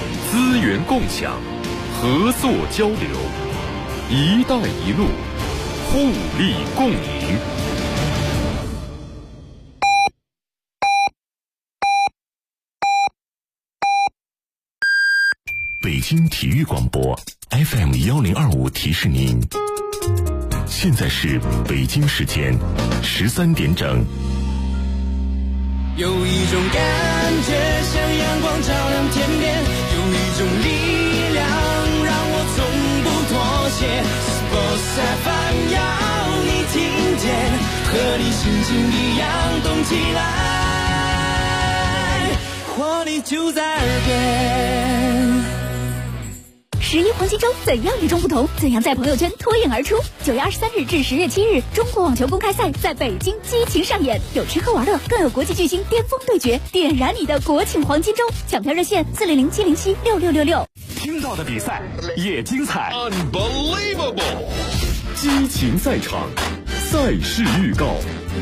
资源共享，合作交流，一带一路，互利共赢。 北京体育广播 FM1025提示您，现在是北京时间13点整。 有一种感觉像阳光照亮天边，有一种力量让我从不妥协。Sports FM 要你听见，和你心情一样动起来，活力就在耳边。 11黄金周怎样与众不同？怎样在朋友圈脱颖而出？9月23日至10月7日，中国网球公开赛在北京激情上演，有吃喝玩乐，更有国际巨星巅峰对决，点燃你的国庆黄金周！抢票热线400-707-6666。 听到的比赛也精彩 Unbelievable！ 激情赛场，赛事预告。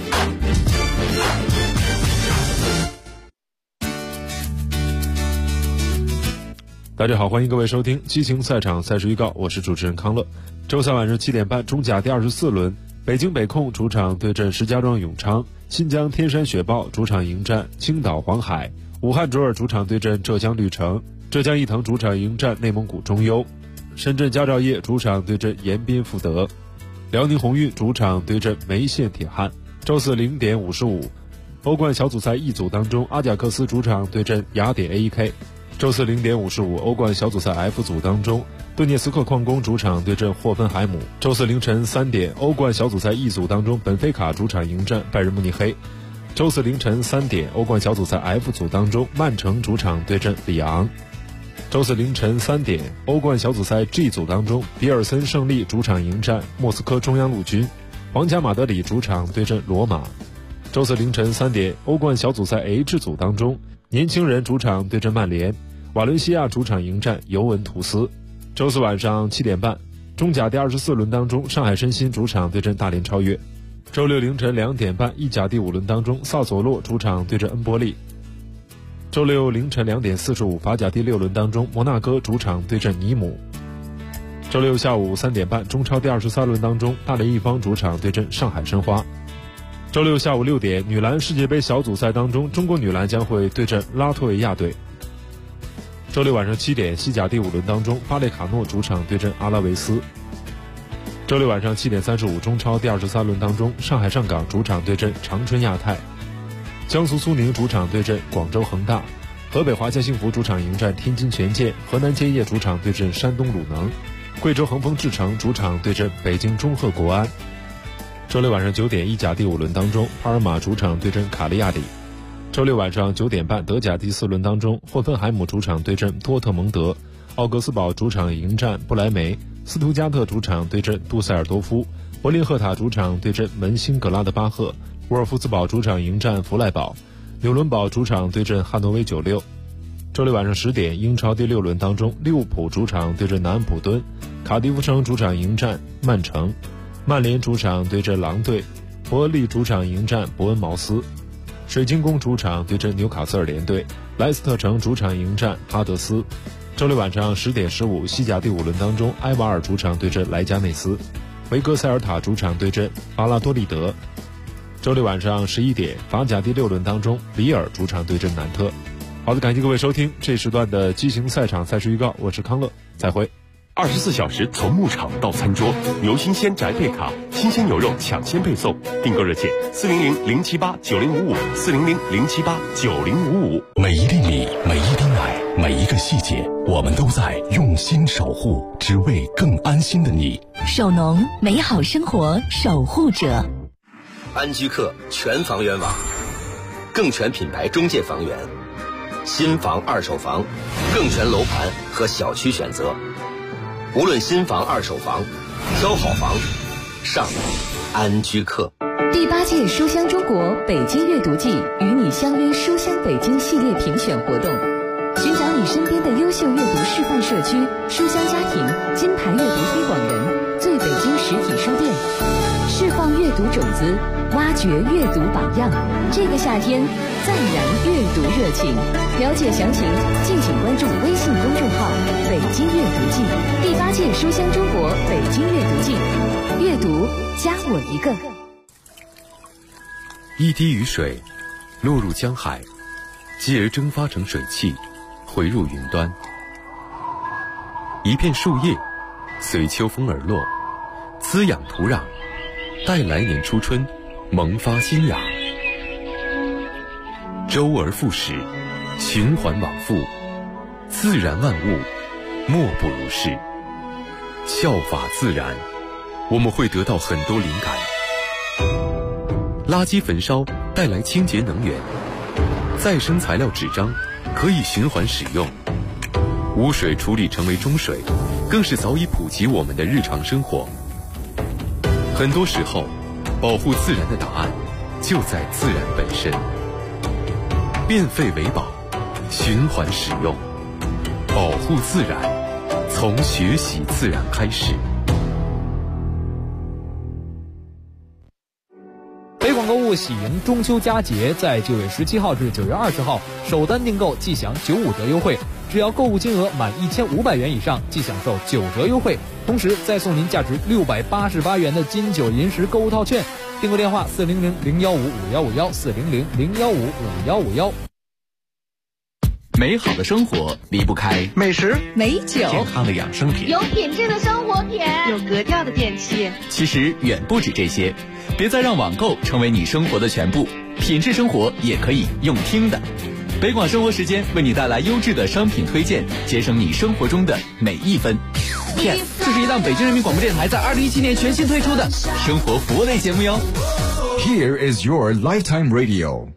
大家好，欢迎各位收听激情赛场赛事预告，我是主持人康乐。周三晚上7点半，中甲第24轮，北京北控主场对阵石家庄永昌，新疆天山雪豹主场迎战青岛黄海，武汉卓尔主场对阵浙江绿城，浙江毅腾主场迎战内蒙古中优，深圳佳兆业主场对阵延边福德，辽宁宏运主场对阵梅县铁汉。周四0点55，欧冠小组赛 E 组当中，阿贾克斯主场对阵雅典 AEK。周四0点55，欧冠小组赛 F 组当中，顿涅茨克矿工主场对阵霍芬海姆。周四凌晨3点，欧冠小组赛 E 组当中，本菲卡主场迎战拜仁慕尼黑。周四凌晨3点，欧冠小组赛 F 组当中，曼城主场对阵里昂。周四凌晨3点，欧冠小组赛 G 组当中，比尔森胜利主场迎战莫斯科中央陆军，皇家马德里主场对阵罗马。周四凌晨3点，欧冠小组赛 H 组当中，年轻人主场对阵曼联，瓦伦西亚主场迎战尤文图斯。周四晚上7点半，中甲第24轮当中，上海申鑫主场对阵大连超越。周六凌晨2点半，意甲第5轮当中，萨索洛主场对阵恩波利。周六凌晨2点45，法甲第6轮当中，摩纳哥主场对阵尼姆。周六下午3点半，中超第23轮当中，大连一方主场对阵上海申花。周六下午6点，女篮世界杯小组赛当中，中国女篮将会对阵拉脱维亚队。周六晚上7点，西甲第5轮当中，巴列卡诺主场对阵阿拉维斯。周六晚上7点35，中超第23轮当中，上海上港主场对阵长春亚泰，江苏苏宁主场对阵广州恒大，河北华夏幸福主场迎战天津权健，河南建业主场对阵山东鲁能，贵州恒丰智诚主场对阵北京中赫国安。周六晚上9点，意甲第5轮当中，帕尔马主场对阵卡利亚里。周六晚上9点半，德甲第4轮当中，霍芬海姆主场对阵多特蒙德，奥格斯堡主场迎战不莱梅，斯图加特主场对阵杜塞尔多夫，柏林赫塔主场对阵门兴格拉德巴赫，沃尔夫斯堡主场迎战弗赖堡，纽伦堡主场对阵汉诺威96。周六晚上10点，英超第6轮当中，利物浦主场对阵南安普敦，卡迪夫城主场迎战曼城，曼联主场对阵狼队，伯恩利主场迎战伯恩茅斯，水晶宫主场对阵纽卡斯尔联队，莱斯特城主场迎战哈德斯。周六晚上10点15，西甲第5轮当中，埃瓦尔主场对阵莱加内斯，维戈塞尔塔主场对阵巴拉多利德。周六晚上11点，法甲第6轮当中，里尔主场对阵南特。好的，感谢各位收听这时段的激情赛场赛事预告，我是康乐，再会。 24小时从牧场到餐桌，牛新鲜宅配卡，新鲜牛肉抢先配送，订购热线400-078-9055，400-078-9055。每一粒米，每一滴奶，每一个细节，我们都在用心守护，只为更安心的你。 守农，美好生活守护者。 安居客全房源网，更全品牌中介房源，新房二手房，更全楼盘和小区选择。无论新房二手房，挑好房上安居客。 第8届书香中国北京阅读季与你相约书香北京系列评选活动，寻找你身边的优秀阅读示范社区、书香家庭、金牌阅读推广人、最北京实体书店，释放阅读种子，挖掘阅读榜样。这个夏天，暂燃阅读热情。了解详情，敬请关注微信公众书香中国北京阅读季，阅读加我一个。 一滴雨水落入江海，继而蒸发成水汽，回入云端。一片树叶随秋风而落，滋养土壤，待来年初春萌发新芽。周而复始，循环往复，自然万物莫不如是。效法自然，我们会得到很多灵感。垃圾焚烧带来清洁能源，再生材料纸张可以循环使用，污水处理成为中水，更是早已普及我们的日常生活。很多时候，保护自然的答案就在自然本身。变废为宝，循环使用，保护自然，从学习自然开始。 北广购物喜迎中秋佳节，在9月17号至9月20号，首单订购即享95折优惠，只要购物金额满1500元以上，即享受9折优惠，同时再送您价值688元的金九银十购物套券。订购电话400-015-5151，400-015-5151。 美好的生活离不开美食、 美酒、 健康的养生品， 有品质的生活品， 有格调的电器。 其实远不止这些，别再让网购成为你生活的全部，品质生活也可以用听的。北广生活时间为你带来优质的商品推荐，节省你生活中的每一分。Yes， 这是一档北京人民广播电台在2017年全新推出的生活服务类节目哟。 Here is your lifetime radio。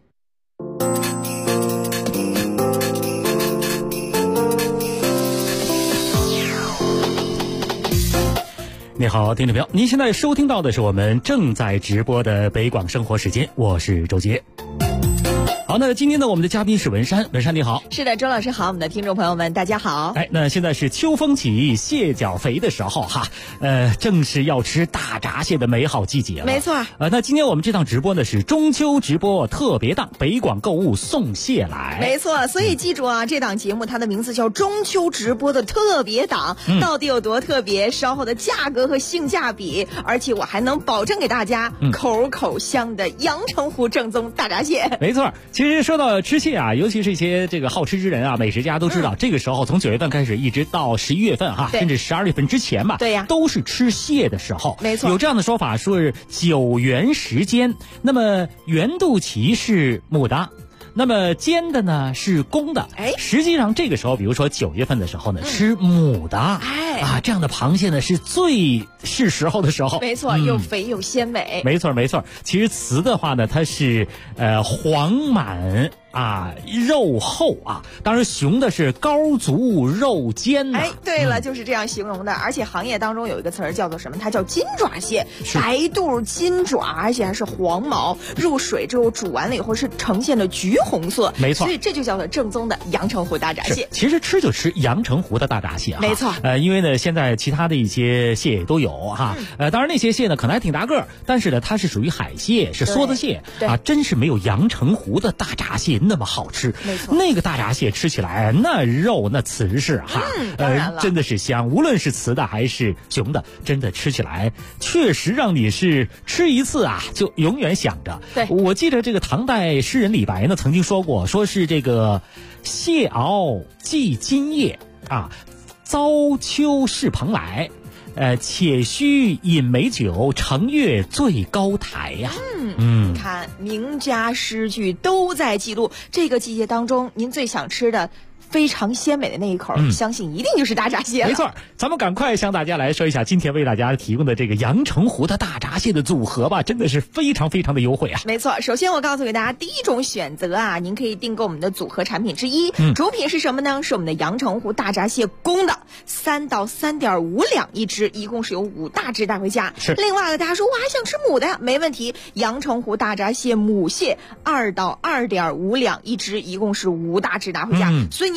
你好，听众朋友，您现在收听到的是我们正在直播的北广生活时间，我是周杰。好，那今天呢，我们的嘉宾是文山。文山你好。 是的，周老师好，我们的听众朋友们大家好。 那现在是秋风起，蟹脚肥的时候哈，正是要吃大闸蟹的美好季节了。 没错。 那今天我们这档直播呢是中秋直播特别档，北广购物送蟹来。 没错，所以记住啊，这档节目它的名字叫中秋直播的特别档，到底有多特别？稍后的价格和性价比，而且我还能保证给大家口口香的阳澄湖正宗大闸蟹。 没错。其实说到吃蟹啊，尤其是一些这个好吃之人啊，美食家都知道，这个时候从9月份开始，一直到11月份哈，甚至12月份之前吧， 对呀， 都是吃蟹的时候。 没错， 有这样的说法，说是9圆时间。那么圆肚脐是母的，那么尖的呢是公的。实际上这个时候，比如说9月份的时候呢，吃母的，这样的螃蟹呢是最是时候的时候。 没错，又肥又鲜美。 没错没错。其实雌的话呢，它是黄满肉厚啊，当然雄的是高足肉尖呐。 对了，就是这样形容的。而且行业当中有一个词儿叫做什么？它叫金爪蟹，白肚金爪，而且还是黄毛，入水之后煮完了以后是呈现的橘红色。 没错， 所以这就叫做正宗的阳澄湖大闸蟹。 其实吃就吃阳澄湖的大闸蟹。 没错。 因为呢，现在其他的一些蟹也都有哈。当然那些蟹呢可能还挺大个儿，但是呢它是属于海蟹，是梭子蟹啊，真是没有阳澄湖的大闸蟹那么好吃。 没错， 那个大闸蟹吃起来那肉那瓷实哈， 当然了， 真的是香。无论是雌的还是雄的，真的吃起来确实让你是吃一次啊就永远想着。 对， 我记得这个唐代诗人李白呢曾经说过，说是这个蟹熬寄今夜啊，遭秋适蓬莱。且须饮美酒，乘月醉高台呀。 你看名家诗句都在记录这个季节当中您最想吃的非常鲜美的那一口，相信一定就是大闸蟹了。 没错，咱们赶快向大家来说一下今天为大家提供的这个阳澄湖的大闸蟹的组合吧，真的是非常非常的优惠啊。 没错，首先我告诉给大家第一种选择啊，您可以订购我们的组合产品之一，主品是什么呢？是我们的阳澄湖大闸蟹公的，3到3.5两一只，一共是有5大只带回家。 是。 另外大家说我还想吃母的呀，没问题，阳澄湖大闸蟹母蟹2到2.5两一只，一共是5大只拿回家。所以您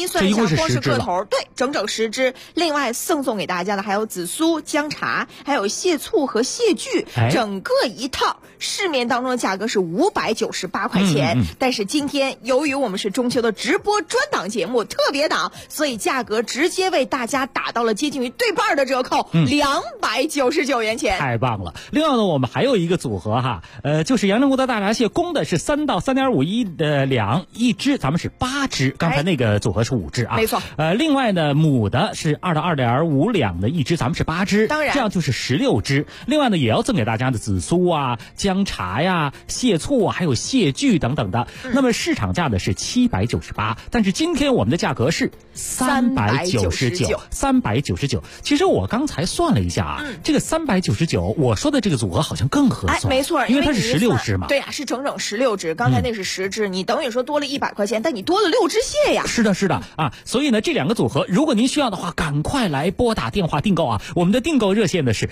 一算一下，光是个头，对，整整10只。另外赠送给大家的还有紫苏、姜茶，还有蟹醋和蟹具，整个一套市面当中的价格是598块钱。但是今天由于我们是中秋的直播专档节目特别档，所以价格直接为大家打到了接近于对半的折扣，299元钱。 太棒了！另外呢，我们还有一个组合哈，就是阳澄湖的大闸蟹，公的是3到3.5的两一只，咱们是8只，刚才那个组合是5只啊， 没错。 另外呢，母的是2到2.5两的一只，咱们是8只， 当然这样就是16只。另外呢，也要赠给大家的紫苏啊、姜茶呀、蟹醋啊，还有蟹具等等的。那么市场价呢是798，但是今天我们的价格是399。其实我刚才算了一下啊，这个399，我说的这个组合好像更合算。 没错， 因为它是16只嘛。 对呀，是整整16只。刚才那是10只，你等于说多了100块钱，但你多了6只蟹呀。 是的啊，所以呢，这2个组合，如果您需要的话，赶快来拨打电话订购啊！我们的订购热线呢是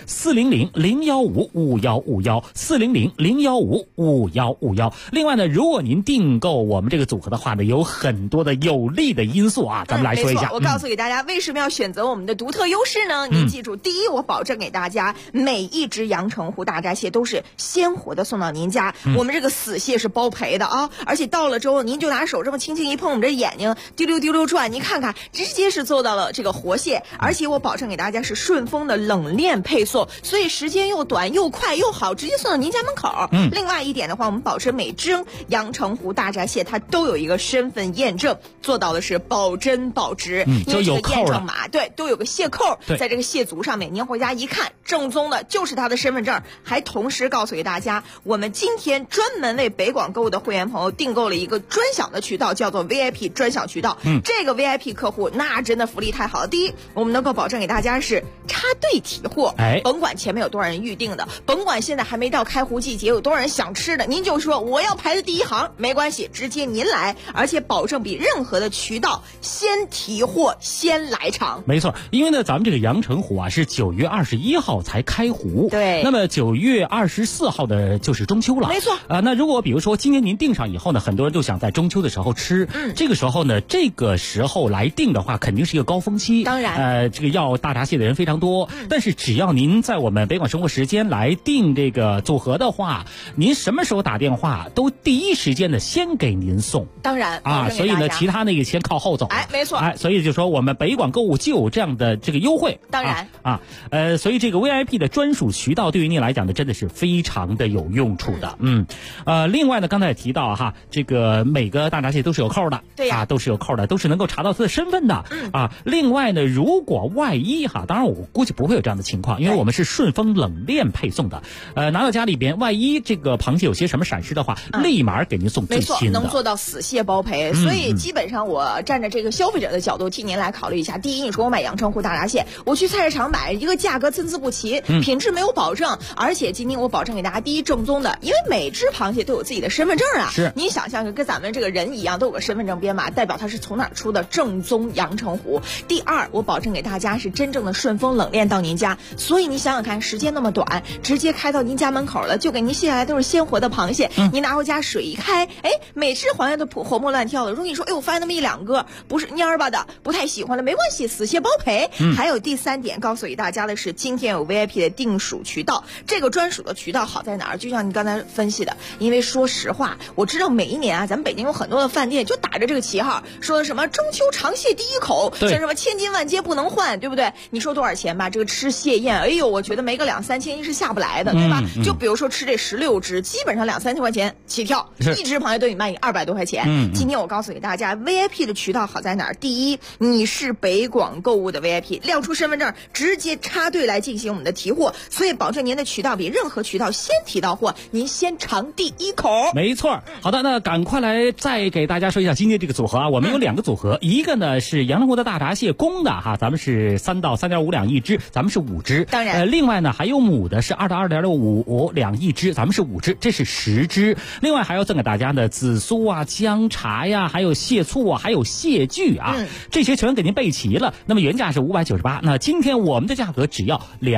400-015-5151，400-015-5151。另外呢，如果您订购我们这个组合的话呢，有很多的有利的因素啊，咱们来说一下。 我告诉给大家，为什么要选择我们的独特优势呢？您记住，第一，我保证给大家每一只阳澄湖大闸蟹都是鲜活的送到您家，我们这个死蟹是包赔的啊！而且到了之后，您就拿手这么轻轻一碰，我们这眼睛丢溜丢溜转，您看看，直接是做到了这个活蟹，而且我保证给大家是顺丰的冷链配送，所以时间又短又快又好，直接送到您家门口。另外一点的话，我们保证每只阳澄湖大闸蟹它都有一个身份验证，做到的是保真保值，因为这个验证码对都有个蟹扣在这个蟹足上面，您回家一看，正宗的就是他的身份证。还同时告诉给大家，我们今天专门为北广购物的会员朋友订购了一个专享的渠道，叫做 VIP 专享渠道。这个 VIP 客户那真的福利太好了。第一，我们能够保证给大家是插队提货，甭管前面有多少人预定的，甭管现在还没到开湖季节有多少人想吃的，您就说我要排在第一行，没关系，直接您来，而且保证比任何的渠道先提货先来场。 没错，因为呢，咱们这个阳澄湖啊是9月21号才开湖， 对， 那么9月24号的就是中秋了， 没错那如果比如说今年您订上以后呢，很多人就想在中秋的时候吃，这个时候呢，这个时候来订的话，肯定是一个高峰期， 当然， 这个要大闸蟹的人非常多，但是只要您在我们北广生活时间来订这个组合的话，您什么时候打电话都第一时间的先给您送， 当然啊，所以呢，其他那个先靠后走， 没错， 所以就说我们北广购物就有这样的这个优惠， 当然所以这个 VIP 的专属渠道对于您来讲呢，真的是非常的有用处的，另外呢，刚才也提到哈，这个每个大闸蟹都是有扣的， 对呀， 都是有扣的，都是能够查到它的身份的，另外呢，如果万一哈，当然我估计不会有这样的情况，因为我们是顺丰冷链配送的，拿到家里边，万一这个螃蟹有些什么闪失的话，立马给您送最新的， 没错，能做到死蟹包赔，所以基本上我站在这个消费者的角度替您来考虑一下。第一，你说我买阳澄湖大闸蟹，我去菜市场买一个价格参差不齐，品质没有保证，而且今天我保证给大家，第一正宗的，因为每只螃蟹都有自己的身份证啊， 是， 你想象跟咱们这个人一样，都有个身份证编码，代表它是从哪儿出的，正宗阳澄湖。第二，我保证给大家是真正的顺丰冷链到您家，所以你想想看，时间那么短，直接开到您家门口了，就给您卸下来都是鲜活的螃蟹，您拿回家水一开，每只螃蟹都活蹦乱跳的。如果你说，我发现那么1-2个不是蔫巴的，不太喜欢了，没关系，死蟹包赔。还有第3点，告诉给大家的是，今天有 VIP 的定属渠道，这个专属的渠道好在哪儿？就像你刚才分析的，因为说实话，我知道每一年啊，咱们北京有很多的饭店就打着这个旗号，说的什么中秋长蟹第一口，像什么千金万金不能换，对不对？你说多少钱吧？这个吃蟹宴，我觉得没个2-3千一是下不来的，对吧？就比如说吃这16只，基本上2-3千块钱起跳，一只螃蟹都得卖你200多块钱。今天我告诉给大家 ，VIP 的渠道好在哪儿？第一，你是北广购物的 VIP， 亮出身份证，直接插队来进行我们的提货，所以保证您的渠道比任何渠道先提到货，您先尝第一口。 没错。好的，那赶快来再给大家说一下今天这个组合啊，我们有2个组合，一个呢是阳澄湖的大闸蟹公的哈，咱们是3到3.5两一只。 只，咱们是5只。 当然， 另外呢还有母的是2到2.5两一只，咱们是5只，这是10只。另外还要赠给大家的紫苏啊、姜茶呀，还有蟹醋啊，还有蟹具啊，这些全给您备齐了。那么原价是598，那今天我们的价格只要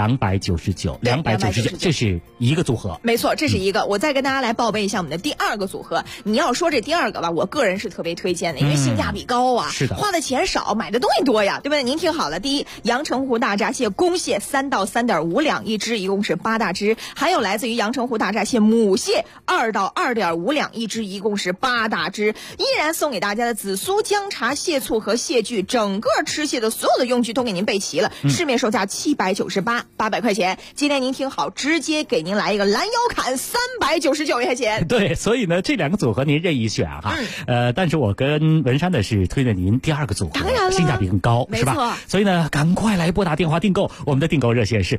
299，这是一个组合。 没错，这是一个。我再跟大家来报备一下我们的第2个组合。你要说这第2个吧，我个人是特别推荐的，因为性价比高啊， 是的， 花的钱少，买的东西多呀，对不对？您听好了，第一，阳澄湖大闸蟹公蟹3到3.5两一只，一共是8大只；还有来自于阳澄湖大闸蟹母蟹2到2.5两一只，一共是8大只。依然送给大家的紫苏、姜茶、蟹醋和蟹具，整个吃蟹的所有的用具都给您备齐了，市面售价798，800块钱。今天您听好，直接给您来一个拦腰砍399块钱。 对，所以呢，这2个组合您任意选哈。但是我跟文山呢是推荐您第2个组合， 当然了， 性价比更高， 没错， 是吧？所以呢，赶快来拨打电话订购，我们的订购热线是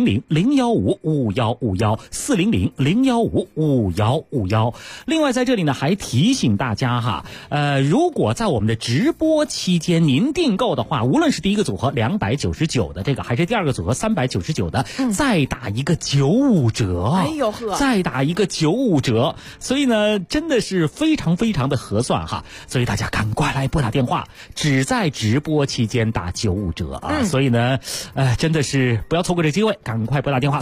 400-015-5151，400-015-5151。另外在这里呢，还提醒大家哈，如果在我们的直播期间您订购的话，无论是第1个组合299的这个，还是第2个组合399的，再打一个95折， 哎呦呵， 再打一个95折，所以呢，真的是非常非常的合算哈。所以大家赶快来拨打电话，只在直播期间打95折啊！所以呢，真的是不要错过这机会，赶快拨打电话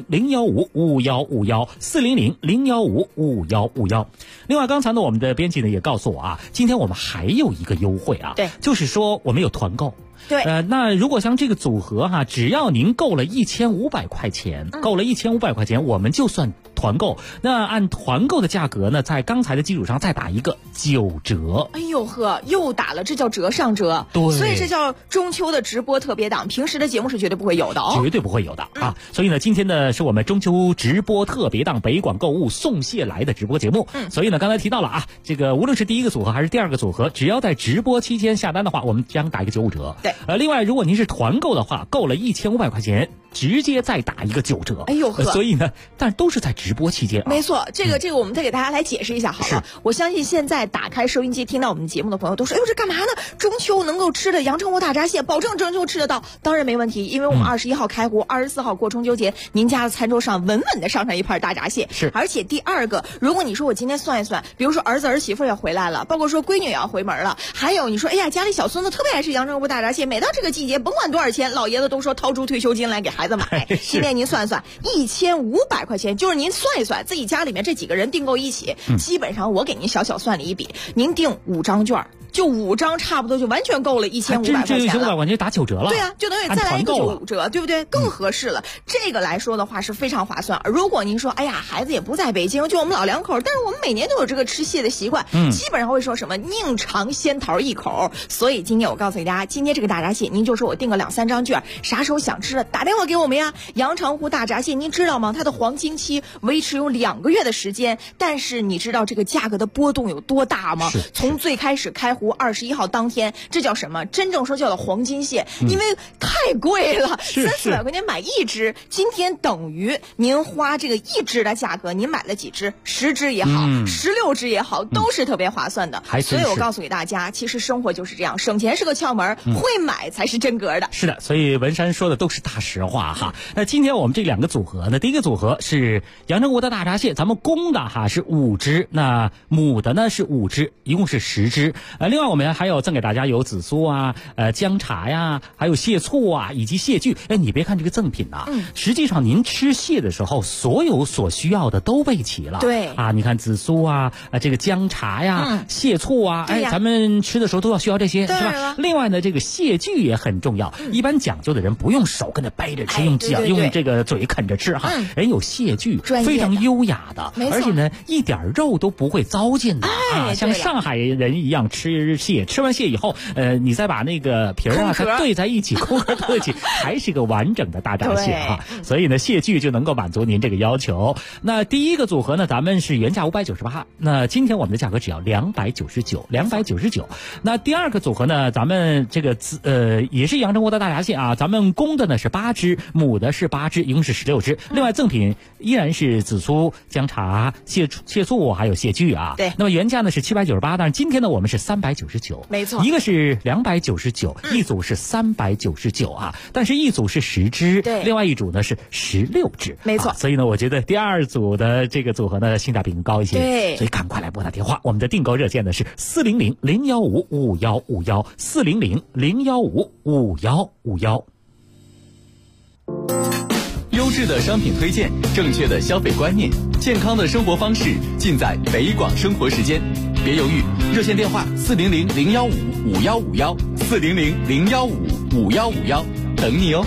400-015-5151，400-015-5151。另外，刚才呢，我们的编辑呢也告诉我啊，今天我们还有一个优惠啊， 对， 就是说我们有团购。 对， 那如果像这个组合哈，只要您购了1500块钱，我们就算团购。那按团购的价格呢，在刚才的基础上再打一个9折。 哎呦呵，又打了，这叫折上折。 对， 所以这叫中秋的直播特别档，平时的节目是绝对不会有的哦， 绝对不会有的啊。所以呢，今天呢是我们中秋直播特别档北广购物送蟹来的直播节目。所以呢，刚才提到了啊，这个无论是第1个组合还是第2个组合，只要在直播期间下单的话，我们将打一个95折。 对。 另外，如果您是团购的话，购了1500块钱，直接再打一个9折。 哎呦呵， 所以呢，但都是在直播期间啊。 没错，这个我们再给大家来解释一下好了。我相信现在打开收音机听到我们节目的朋友都说，哎呦，这干嘛呢？中秋能够吃的阳澄湖大闸蟹，保证中秋吃得到。当然没问题，因为我们21号开湖，24号过中秋节，您家的餐桌上稳稳的上一盘大闸蟹。 是， 而且第2个，如果你说我今天算一算，比如说儿子儿媳妇要回来了，包括说闺女也要回门了，还有你说，哎呀，家里小孙子特别爱吃阳澄湖大闸蟹，每到这个季节，甭管多少钱，老爷子都说掏出退休金来给孩子买。今天您算算，1500块钱，就是您算一算，自己家里面这几个人订购一起，基本上我给您小算了一笔，您订5张券。就5张差不多就完全够了1500块钱了。 这1500块钱打9折了。 对啊，就等于再来一个95折，对不对？更合适了。这个来说的话是非常划算。如果您说，哎呀，孩子也不在北京，就我们老2口，但是我们每年都有这个吃蟹的习惯，基本上会说什么宁尝仙桃一口。所以今天我告诉大家，今天这个大闸蟹，您就说我订个2-3张券，啥时候想吃了打电话给我们呀。阳澄湖大闸蟹，您知道吗？它的黄金期维持有2个月的时间，但是你知道这个价格的波动有多大吗？从最开始开湖21号当天，这叫什么？真正说叫做黄金蟹，因为太贵了，300-400块钱买1只，今天等于您花这个1只的价格，您买了几只？10只也好，16只也好，都是特别划算的。所以我告诉给大家，其实生活就是这样，省钱是个窍门，会买才是真格的。 是的，所以文山说的都是大实话哈。那今天我们这2个组合呢，第一个组合是阳澄湖的大闸蟹，咱们公的哈是5只，那母的呢是5只，一共是10只。另外我们还有赠给大家有紫苏啊、姜茶呀，还有蟹醋啊，以及蟹具。哎，你别看这个赠品啊，实际上您吃蟹的时候，所有所需要的都备齐了。 对啊，你看紫苏啊，这个姜茶呀、蟹醋啊，哎，咱们吃的时候都要需要这些，是吧？另外呢，这个蟹具也很重要。一般讲究的人不用手跟着掰着吃，用这个嘴啃着吃哈。人有蟹具，非常优雅的，而且呢，一点肉都不会糟践的啊，像上海人一样吃蟹，吃完蟹以后，你再把那个皮儿啊再兑在一起，空壳兑起，还是个完整的大闸蟹啊。所以呢，蟹具就能够满足您这个要求。那第一个组合呢，咱们是原价598，那今天我们的价格只要299。那第2个组合呢，咱们这个也是阳澄湖的大闸蟹啊，咱们公的呢是8只，母的是8只，一共是16只。另外赠品依然是紫苏、姜茶、蟹醋还有蟹具啊。 对。 那么原价呢是798，但是今天呢我们是399。 399， 没错， 一个是299，一组是399啊，但是一组是10只， 对， 另外一组呢是16只， 没错。 所以呢，我觉得第二组的这个组合呢性价比更高一些， 对， 所以赶快来拨打电话，我们的订购热线呢是400-015-5151，400-015-5151。 优质的商品推荐，正确的消费观念，健康的生活方式，尽在北广生活时间。别犹豫，热线电话400-015-5151，400-015-5151，等你哦。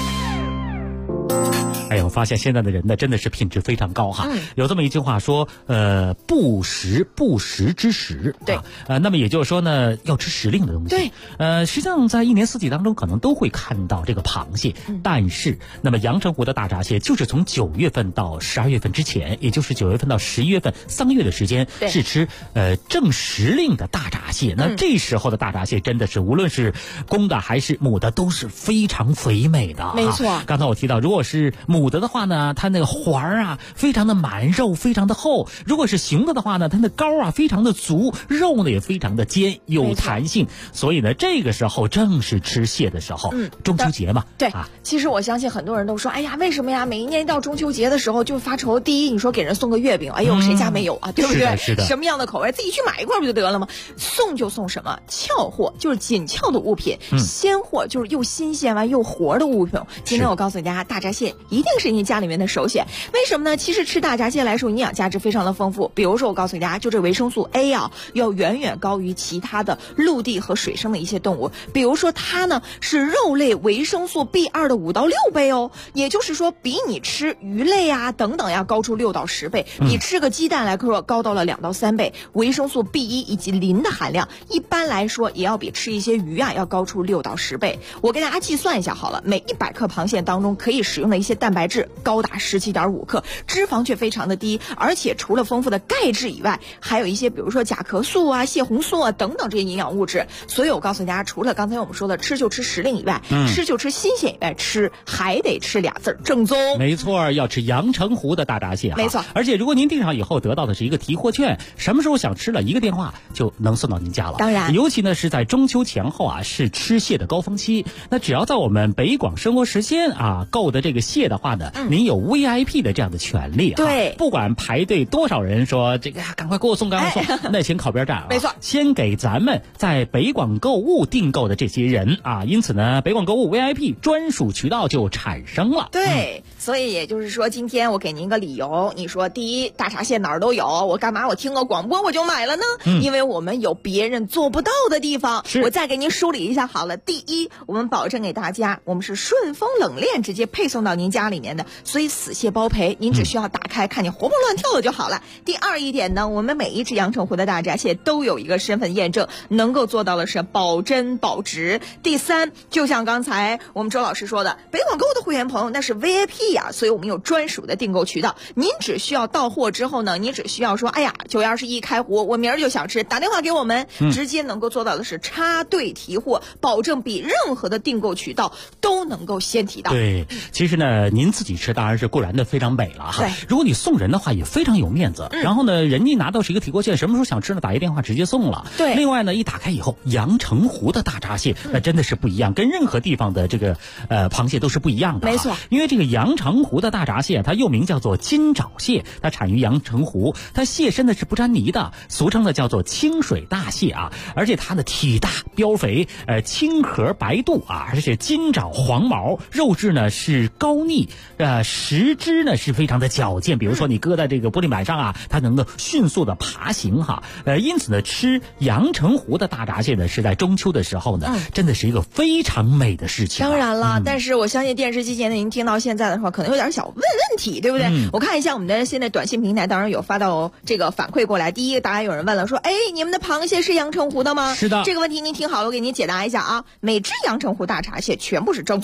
哎呀，我发现现在的人呢，真的是品质非常高哈。有这么一句话说，不食之食。 对， 那么也就是说呢，要吃时令的东西。 对， 实际上在一年四季当中，可能都会看到这个螃蟹，但是那么阳澄湖的大闸蟹就是从9月份到12月份之前，也就是9月份到11月份3个月的时间是吃正时令的大闸蟹。那这时候的大闸蟹真的是无论是公的还是母的都是非常肥美的。 没错， 刚才我提到，如果是母的话呢，它那个环啊非常的满，肉非常的厚；如果是雄的话呢，它的膏啊非常的足，肉呢也非常的尖，有弹性。所以呢，这个时候正是吃蟹的时候。中秋节嘛。 对啊，其实我相信很多人都说，哎呀，为什么呀？每一年到中秋节的时候就发愁。第一，你说给人送个月饼，哎呦，谁家没有啊？对不对？ 是的。 什么样的口味，自己去买一块不就得了吗？送就送什么俏货，就是紧俏的物品；鲜货就是又新鲜完又活的物品。今天我告诉大家，大闸蟹一定是您家里面的首选。为什么呢？其实吃大闸蟹来说，营养价值非常的丰富。比如说，我告诉大家，就这维生素 A 啊，要远远高于其他的陆地和水生的一些动物。比如说，它呢是肉类维生素 B2 的5到6倍哦，也就是说，比你吃鱼类啊等等呀高出6到10倍，比吃个鸡蛋来说高到了2到3倍。维生素 B1 以及磷的含量，一般来说也要比吃一些鱼啊要高出6到10倍。我给大家计算一下好了，每100克螃蟹当中可以使用的一些蛋白质高达17.5克，脂肪却非常的低，而且除了丰富的钙质以外，还有一些比如说甲壳素啊、蟹红素啊等等这些营养物质。所以我告诉大家，除了刚才我们说的吃就吃时令以外，吃就吃新鲜以外，吃还得吃俩字儿正宗。 没错，要吃阳澄湖的大闸蟹。 没错， 而且如果您订上以后得到的是一个提货券，什么时候想吃了，一个电话就能送到您家了。 当然， 尤其呢是在中秋前后啊，是吃蟹的高峰期。那只要在我们北广生活时鲜啊购的这个蟹的话呢，您有 VIP 的这样的权利啊。 对， 不管排队多少人说这个赶快给我送，赶快送，那先靠边站啊。 没错， 先给咱们在北广购物订购的这些人啊，因此呢，北广购物 VIP 专属渠道就产生了。 对，所以也就是说，今天我给您一个理由，你说第一，大闸蟹哪儿都有，我干嘛我听个广播我就买了呢？因为我们有别人做不到的地方。我再给您梳理一下好了。第一，我们保证给大家，我们是顺丰冷链直接配送到您家里面的，所以死蟹包赔，您只需要打开看见活蹦乱跳的就好了。第二一点呢，我们每一只阳澄湖的大闸蟹都有一个身份验证，能够做到的是保真保值。第三，就像刚才我们周老师说的，北广购的会员朋友那是 VIP 呀，所以我们有专属的订购渠道。您只需要到货之后呢，你只需要说，哎呀，9月21开湖，我明儿就想吃，打电话给我们，直接能够做到的是插队提货，保证比任何的订购渠道都能够先提到。 对，其实呢，您自己吃当然是固然的非常美了哈。如果你送人的话，也非常有面子。然后呢，人家拿到是一个提货券，什么时候想吃呢，打一电话直接送了。 对。 另外呢，一打开以后，阳澄湖的大闸蟹那真的是不一样，跟任何地方的这个螃蟹都是不一样的。 没错。 因为这个阳澄湖的大闸蟹，它又名叫做金爪蟹，它产于阳澄湖，它蟹身呢是不沾泥的，俗称的叫做清水大蟹啊。而且它的体大膘肥，青壳白肚啊，而且金爪黄毛，肉质呢是高腻，食汁呢是非常的矫健。比如说你搁在这个玻璃板上啊，它能够迅速的爬行哈。因此呢，吃阳澄湖的大闸蟹呢，是在中秋的时候呢，真的是一个非常美的事情。 当然了，但是我相信电视机前的您听到现在的话，可能有点小问题，对不对？我看一下我们的现在短信平台，当然有发到这个反馈过来。第一个，大家有人问了，说，哎，你们的螃蟹是阳澄湖的吗？ 是的。 这个问题您听好了，我给您解答一下啊。每只阳澄湖大闸蟹全部是正宗。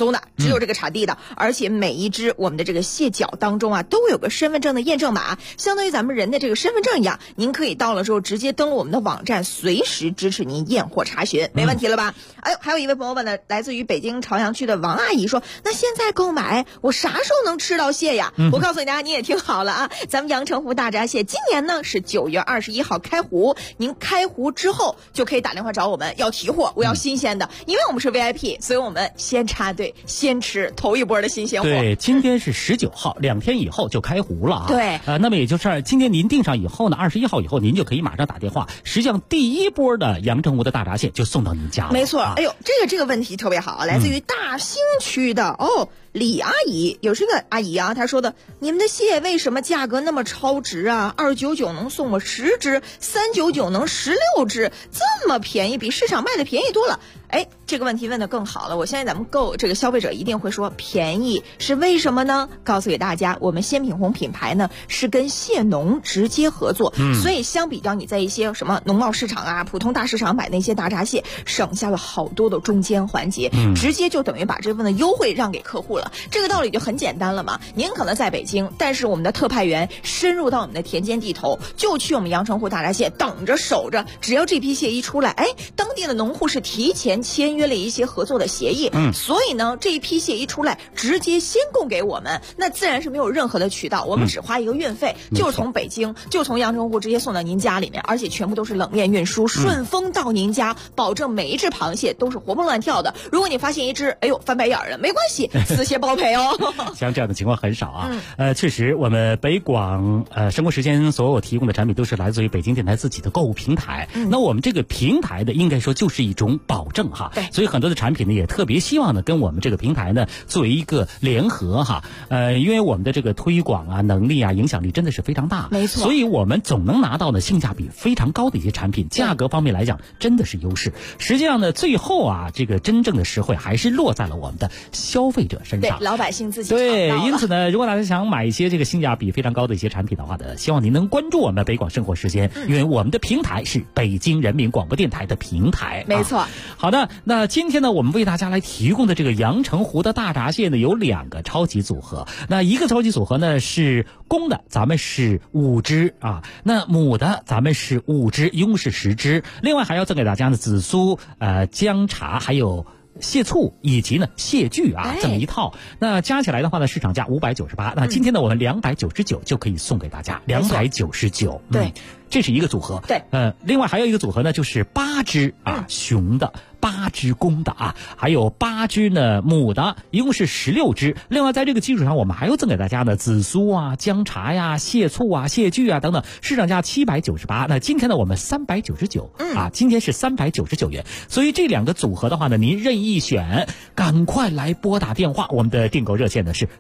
宗的，只有这个产地的，而且每一只我们的这个蟹脚当中啊，都有个身份证的验证码，相当于咱们人的这个身份证一样，您可以到了之后直接登录我们的网站，随时支持您验货查询，没问题了吧？哎呦，还有一位朋友问呢，来自于北京朝阳区的王阿姨说，那现在购买我啥时候能吃到蟹呀？我告诉大家，你也听好了啊，咱们阳澄湖大闸蟹今年呢是9月21号开湖，您开湖之后就可以打电话找我们要提货，我要新鲜的，因为我们是 VIP， 所以我们先插队先吃头一波的新鲜货。 对，今天是19号，2天以后就开湖了啊。 对， 那么也就是今天您订上以后呢，21号以后您就可以马上打电话，实际上第一波的阳澄湖的大闸蟹就送到您家了。 没错，哎呦，这个问题特别好，来自于大兴区的李阿姨，有这个阿姨啊，她说的，你们的蟹为什么价格那么超值啊？299能送我10只，399能16只，这么便宜，比市场卖的便宜多了。哎，这个问题问得更好了，我相信咱们这个消费者一定会说便宜是为什么呢？告诉给大家，我们鲜品红品牌呢是跟蟹农直接合作，所以相比较你在一些什么农贸市场啊、普通大市场买那些大闸蟹，省下了好多的中间环节，直接就等于把这份的优惠让给客户了。这个道理就很简单了嘛。您可能在北京，但是我们的特派员深入到我们的田间地头，就去我们阳澄湖大闸蟹等着守着，只要这批蟹一出来，哎，当地的农户是提前签约了一些合作的协议，所以呢，这一批蟹一出来，直接先供给我们，那自然是没有任何的渠道，我们只花一个运费，就是从北京，就从阳澄湖直接送到您家里面，而且全部都是冷链运输，顺丰到您家，保证每一只螃蟹都是活蹦乱跳的。如果你发现一只，哎呦翻白眼了，没关系，此蟹包赔哦。 像这样的情况很少啊。确实，我们北广生活时间所有提供的产品都是来自于北京电台自己的购物平台。那我们这个平台呢，应该说就是一种保证哈。对，所以很多的产品呢，也特别希望呢跟我们这个平台呢作为一个联合哈。因为我们的这个推广啊、能力啊、影响力真的是非常大， 没错。 所以我们总能拿到呢性价比非常高的一些产品，价格方面来讲真的是优势。实际上呢，最后啊，这个真正的实惠还是落在了我们的消费者身上， 对老百姓自己。 对，因此呢，如果大家想买一些这个性价比非常高的一些产品的话呢，希望您能关注我们北广生活时间，因为我们的平台是北京人民广播电台的平台。 没错。 好的，那今天呢，我们为大家来提供的这个阳澄湖的大闸蟹呢，有2个超级组合。那一个超级组合呢是公的，咱们是5只啊，那母的咱们是5只，一共是10只。另外还要赠给大家呢紫苏、姜茶还有蟹醋以及呢蟹具啊，这么一套。那加起来的话呢，市场价598，那今天呢我们299就可以送给大家，299。 对， 这是一个组合。 对， 另外还有一个组合呢，就是8只啊雄的，8只公的啊，还有8只呢母的，一共是16只。另外在这个基础上，我们还要赠给大家呢紫苏啊、姜茶呀、蟹醋啊、蟹具啊等等，市场价798。那今天呢我们399啊，今天是399元。所以这2个组合的话呢，您任意选，赶快来拨打电话，我们的订购热线呢是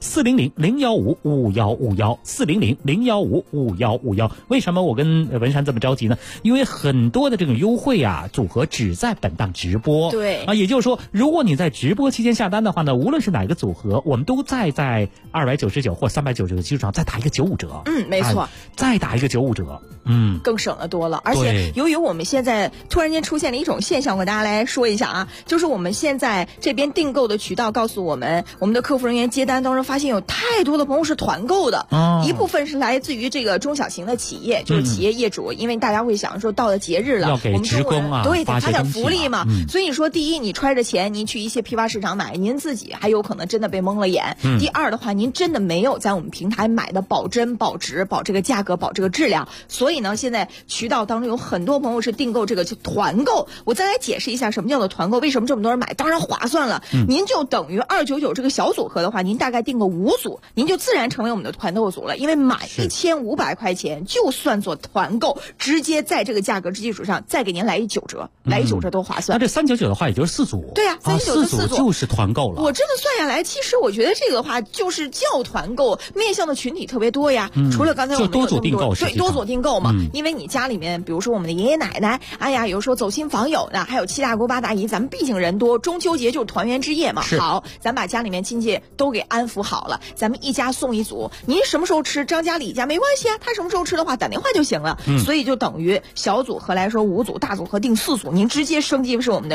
400-015-5151，400-015-5151。为什么我跟文山这么着急呢？因为很多的这种优惠啊组合只在本档直播。 对啊，也就是说，如果你在直播期间下单的话呢，无论是哪个组合，我们都在299或399的基础上再打一个95折。 没错， 再打一个95折， 更省得多了。而且由于我们现在突然间出现了一种现象，我跟大家来说一下啊，就是我们现在这边订购的渠道告诉我们的客服人员接单当中发现有太多的朋友是团购的，一部分是来自于这个中小型的企业，就是企业业主，因为大家会想说到了节日了， 要给职工啊， 对，得发点福利嘛。所以你说，第一，你揣着钱，您去一些批发市场买，您自己还有可能真的被蒙了眼。第二的话，您真的没有在我们平台买的保真、保值、保这个价格、保这个质量。所以呢，现在渠道当中有很多朋友是订购这个团购。我再来解释一下什么叫做团购，为什么这么多人买？当然划算了。您就等于299这个小组合的话，您大概订个5组，您就自然成为我们的团购组了。因为满1500块钱就算做团购，直接在这个价格之基础上再给您来一9折，来一9折多划算。 那这399的话，也就是4组。 对呀，399 就4组就是团购了。 我真的算下来，其实我觉得这个的话就是叫团购，面向的群体特别多呀。除了刚才我们就多组订购， 对，多组订购嘛。因为你家里面，比如说我们的爷爷奶奶，哎呀，有时候走亲访友的，还有7大姑8大姨，咱们毕竟人多，中秋节就是团圆之夜嘛。好，咱把家里面亲戚都给安抚好了，咱们一家送一组。您什么时候吃张家李家没关系啊，他什么时候吃的话打电话就行了。所以就等于小组合来说5组，大组合订4组，您直接升级是我们的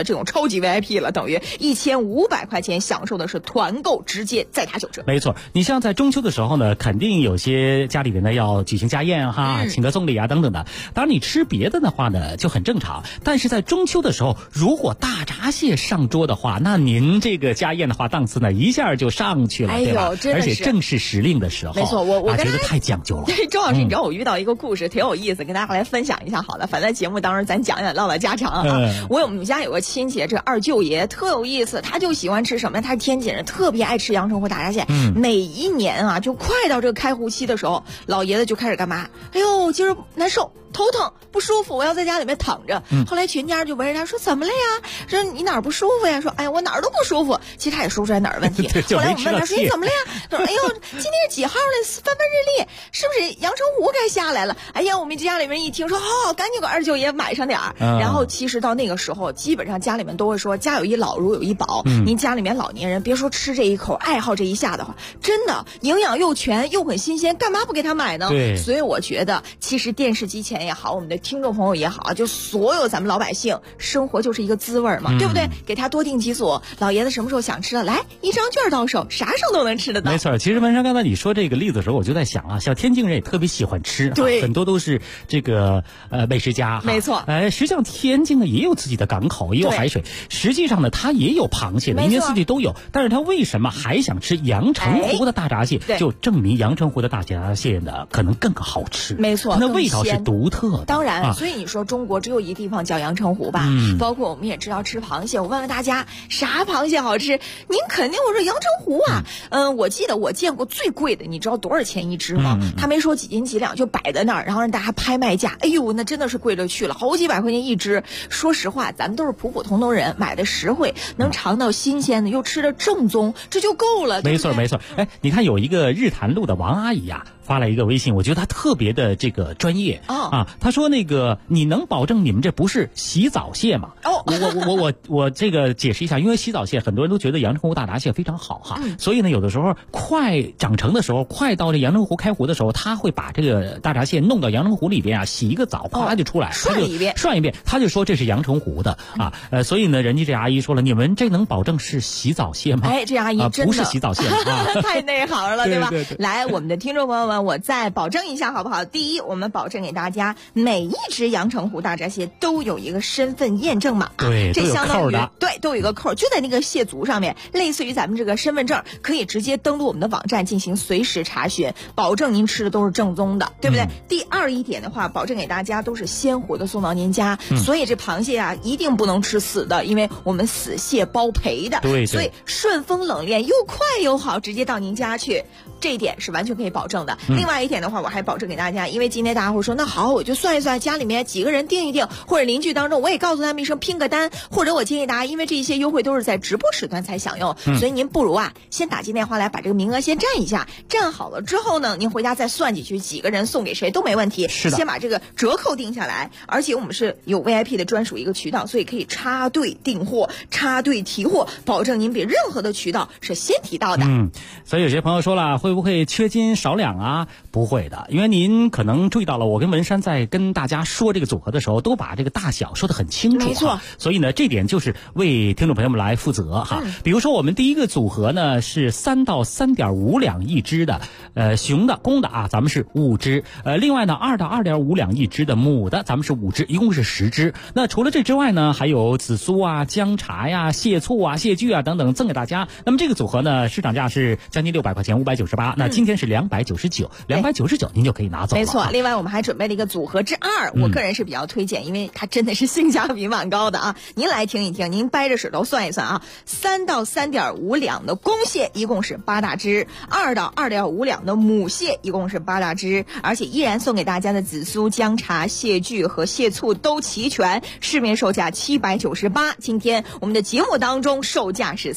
这种超级 VIP 了，等于1500块钱享受的是团购直接再打9折。 没错，你像在中秋的时候呢，肯定有些家里面呢要举行家宴哈，请客送礼啊等等的。当然你吃别的话呢就很正常，但是在中秋的时候，如果大闸蟹上桌的话，那您这个家宴的话档次呢一下就上去了，对吧？而且正是时令的时候， 没错，我觉得太讲究了。 对，周老师，你知道我遇到一个故事挺有意思，跟大家来分享一下好了。反正在节目当中咱讲唠唠家常啊。我们家有个亲戚，这二舅爷特有意思，他就喜欢吃什么？他是天津人，特别爱吃阳澄湖大闸蟹。每一年啊，就快到这个开湖期的时候，老爷子就开始干嘛？哎呦，今儿难受。头疼不舒服，我要在家里面躺着。后来全家就围着他说：“怎么了呀？说你哪儿不舒服呀？”说：“哎呀，我哪儿都不舒服。”其实他也说不出来哪儿问题。后来我们问他说：“你怎么了呀？”他说：“哎呦，今天是几号了？翻日历，是不是阳澄湖该下来了？”哎呀，我们家里面一听说，赶紧给二舅爷买上点儿。然后其实到那个时候，基本上家里面都会说：“家有一老，如有一宝。”您家里面老年人别说吃这一口，爱好这一下的话，真的营养又全又很新鲜，干嘛不给他买呢？ 对。 所以我觉得，其实电视机前也好，我们的听众朋友也好，就所有咱们老百姓生活就是一个滋味嘛，对不对？给他多订几组，老爷子什么时候想吃了，来一张券到手，啥时候都能吃得到。 没错，其实文山刚才你说这个例子的时候，我就在想啊，像天津人也特别喜欢吃， 对， 很多都是这个美食家， 没错。 实际上天津呢也有自己的港口，也有海水，实际上呢它也有螃蟹的，一年四季都有。但是它为什么还想吃阳澄湖的大闸蟹？就证明阳澄湖的大闸蟹呢可能更好吃， 没错， 那味道是独特的。 当然，所以你说中国只有一地方叫阳澄湖吧？包括我们也知道吃螃蟹，我问问大家啥螃蟹好吃？您肯定我说阳澄湖啊。我记得我见过最贵的，你知道多少钱一只吗？他没说几斤几两，就摆在那儿，然后让大家拍卖价。哎呦，那真的是贵了去了，好几百块钱一只。说实话，咱们都是普普通通人，买的实惠，能尝到新鲜的，又吃的正宗，这就够了。 没错没错。哎，你看有一个日坛路的王阿姨啊，发来一个微信，我觉得她特别的这个专业她说那个你能保证你们这不是洗澡蟹吗？我这个解释一下，因为洗澡蟹很多人都觉得阳澄湖大闸蟹非常好哈，所以呢有的时候快长成的时候，快到这阳澄湖开湖的时候，他会把这个大闸蟹弄到阳澄湖里边啊，洗一个澡，啪就出来，涮一遍，他就说这是阳澄湖的所以呢人家这阿姨说了，你们这能保证是洗澡蟹吗？ 哎，这阿姨真的不是洗澡蟹太内行了，对吧？ 对。 来，我们的听众朋友们，我再保证一下好不好？第一，我们保证给大家每一只阳澄湖大闸蟹都有一个身份验证码， 对， 这相当于都有一个扣，就在那个蟹足上面，类似于咱们这个身份证，可以直接登录我们的网站进行随时查询，保证您吃的都是正宗的，对不对？第二一点的话，保证给大家都是鲜活的送到您家，所以这螃蟹啊一定不能吃死的，因为我们死蟹包赔的， 对， 所以顺丰冷链又快又好，直接到您家去，这一点是完全可以保证的。另外一点的话，我还保证给大家，因为今天大家会说，那好，我就算一算家里面几个人定一定，或者邻居当中我也告诉他们一声拼个单，或者我建议大家，因为这些优惠都是在直播时段才享用，所以您不如先打进电话来把这个名额先占一下，占好了之后呢，您回家再算进去几个人送给谁都没问题， 是的， 先把这个折扣定下来，而且我们是有 VIP 的专属一个渠道，所以可以插队订货、插队提货，保证您比任何的渠道是先提到的。 所以有些朋友说了，会不会缺斤少两啊？不会的，因为您可能注意到了，我跟文山在跟大家说这个组合的时候，都把这个大小说得很清楚， 没错。 所以呢，这点就是为听众朋友们来负责哈。比如说我们第一个组合呢是3到3.5两一只的，雄的公的咱们是5只，另外呢2到2.5两一只的母的，咱们是5只，一共是10只。那除了这之外呢，还有紫苏啊、姜茶呀、蟹醋啊、蟹具啊等等赠给大家。那么这个组合呢，市场价是将近600块钱，598，那今天是299，299您就可以拿走了。 没错，另外我们还准备了一个组合之2，我个人是比较推荐，因为它真的是性价比蛮高的啊。您来听一听，您掰着指头算一算啊，3到3.5两的公蟹一共是8大只，2到2.5两的母蟹一共是8大只，而且依然送给大家的紫苏、姜茶、蟹具和蟹醋都齐全，市面售价798，今天我们的节目当中售价是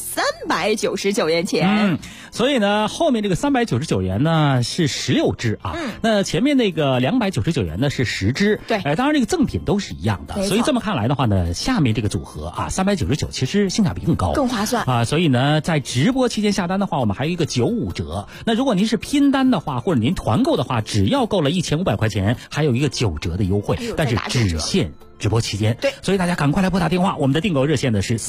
399元钱。 所以呢，后面这个399元呢是16只啊，那前面那个299元呢是10只， 对， 当然这个赠品都是一样的，所以这么看来的话呢，下面这个组合399其实性价比更高， 更划算所以呢，在直播期间下单的话，我们还有一个95折。那如果您是拼单的话，或者您团购的话，只要够了1500块钱，还有一个9折的优惠，但是只限直播期间。 对， 所以大家赶快来拨打电话，我们的订购热线呢是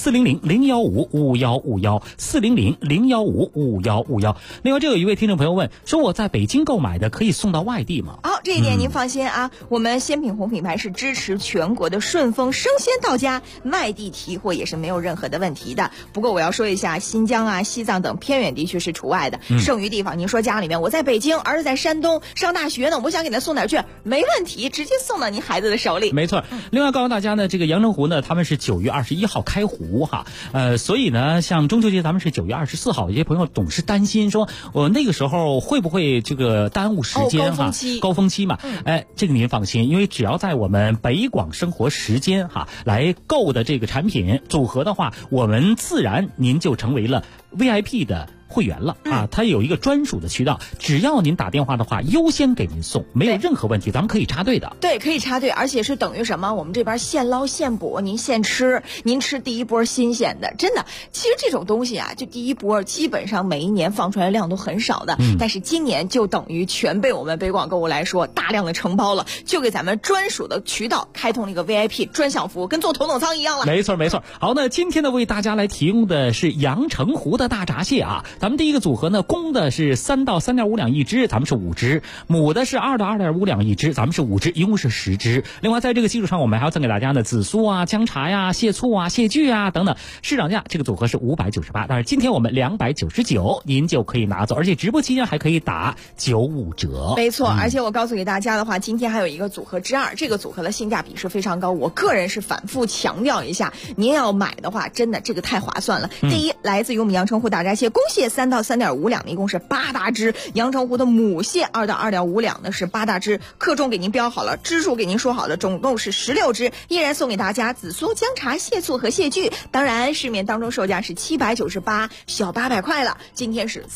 400-015-5151，400-015-5151。另外，这有一位听众朋友问说，我在北京购买的可以送到外地吗？ 好，这一点您放心啊，我们鲜品红品牌是支持全国的顺丰生鲜到家，外地提货也是没有任何的问题的。不过我要说一下，新疆啊、西藏等偏远地区是除外的，剩余地方您说家里面我在北京，儿子在山东上大学呢，我想给他送点去，没问题，直接送到您孩子的手里。 没错。另外告诉大家呢，这个阳澄湖呢，他们是9月21号开湖哈，所以呢，像中秋节咱们是9月24号，有些朋友总是担心说，那个时候会不会这个耽误时间哈？高峰期嘛，这个您放心，因为只要在我们北广生活时间哈来购的这个产品组合的话，我们自然您就成为了 VIP 的会员了啊，它有一个专属的渠道，只要您打电话的话，优先给您送，没有任何问题，咱们可以插队的。 对，可以插队，而且是等于什么？我们这边现捞现捕，您现吃，您吃第一波新鲜的，真的。其实这种东西啊，就第一波基本上每一年放出来的量都很少的，但是今年就等于全被我们北广购物来说大量的承包了，就给咱们专属的渠道开通了一个 VIP 专享服务，跟坐头等舱一样了。 没错没错。好，那今天呢为大家来提供的是阳澄湖的大闸蟹啊。咱们第一个组合呢，公的是3到3.5两一只，咱们是5只；母的是2到2.5两一只，咱们是5只，一共是10只。另外，在这个基础上，我们还要赠给大家呢紫苏啊、姜茶呀、蟹醋啊、蟹具啊等等。市场价这个组合是598，但是今天我们299，您就可以拿走，而且直播期间还可以打95折。 没错，而且我告诉给大家的话，今天还有一个组合之2，这个组合的性价比是非常高。我个人是反复强调一下，您要买的话，真的这个太划算了。第一，来自于我们阳澄湖大闸蟹，公蟹3到3.5两的一共是8大只，阳澄湖的母蟹2到2.5两的是8大只，克重给您标好了，只数给您说好了，总共是16只，依然送给大家紫苏、姜茶、蟹醋和蟹具。当然，市面当中售价是798，小800块了，今天是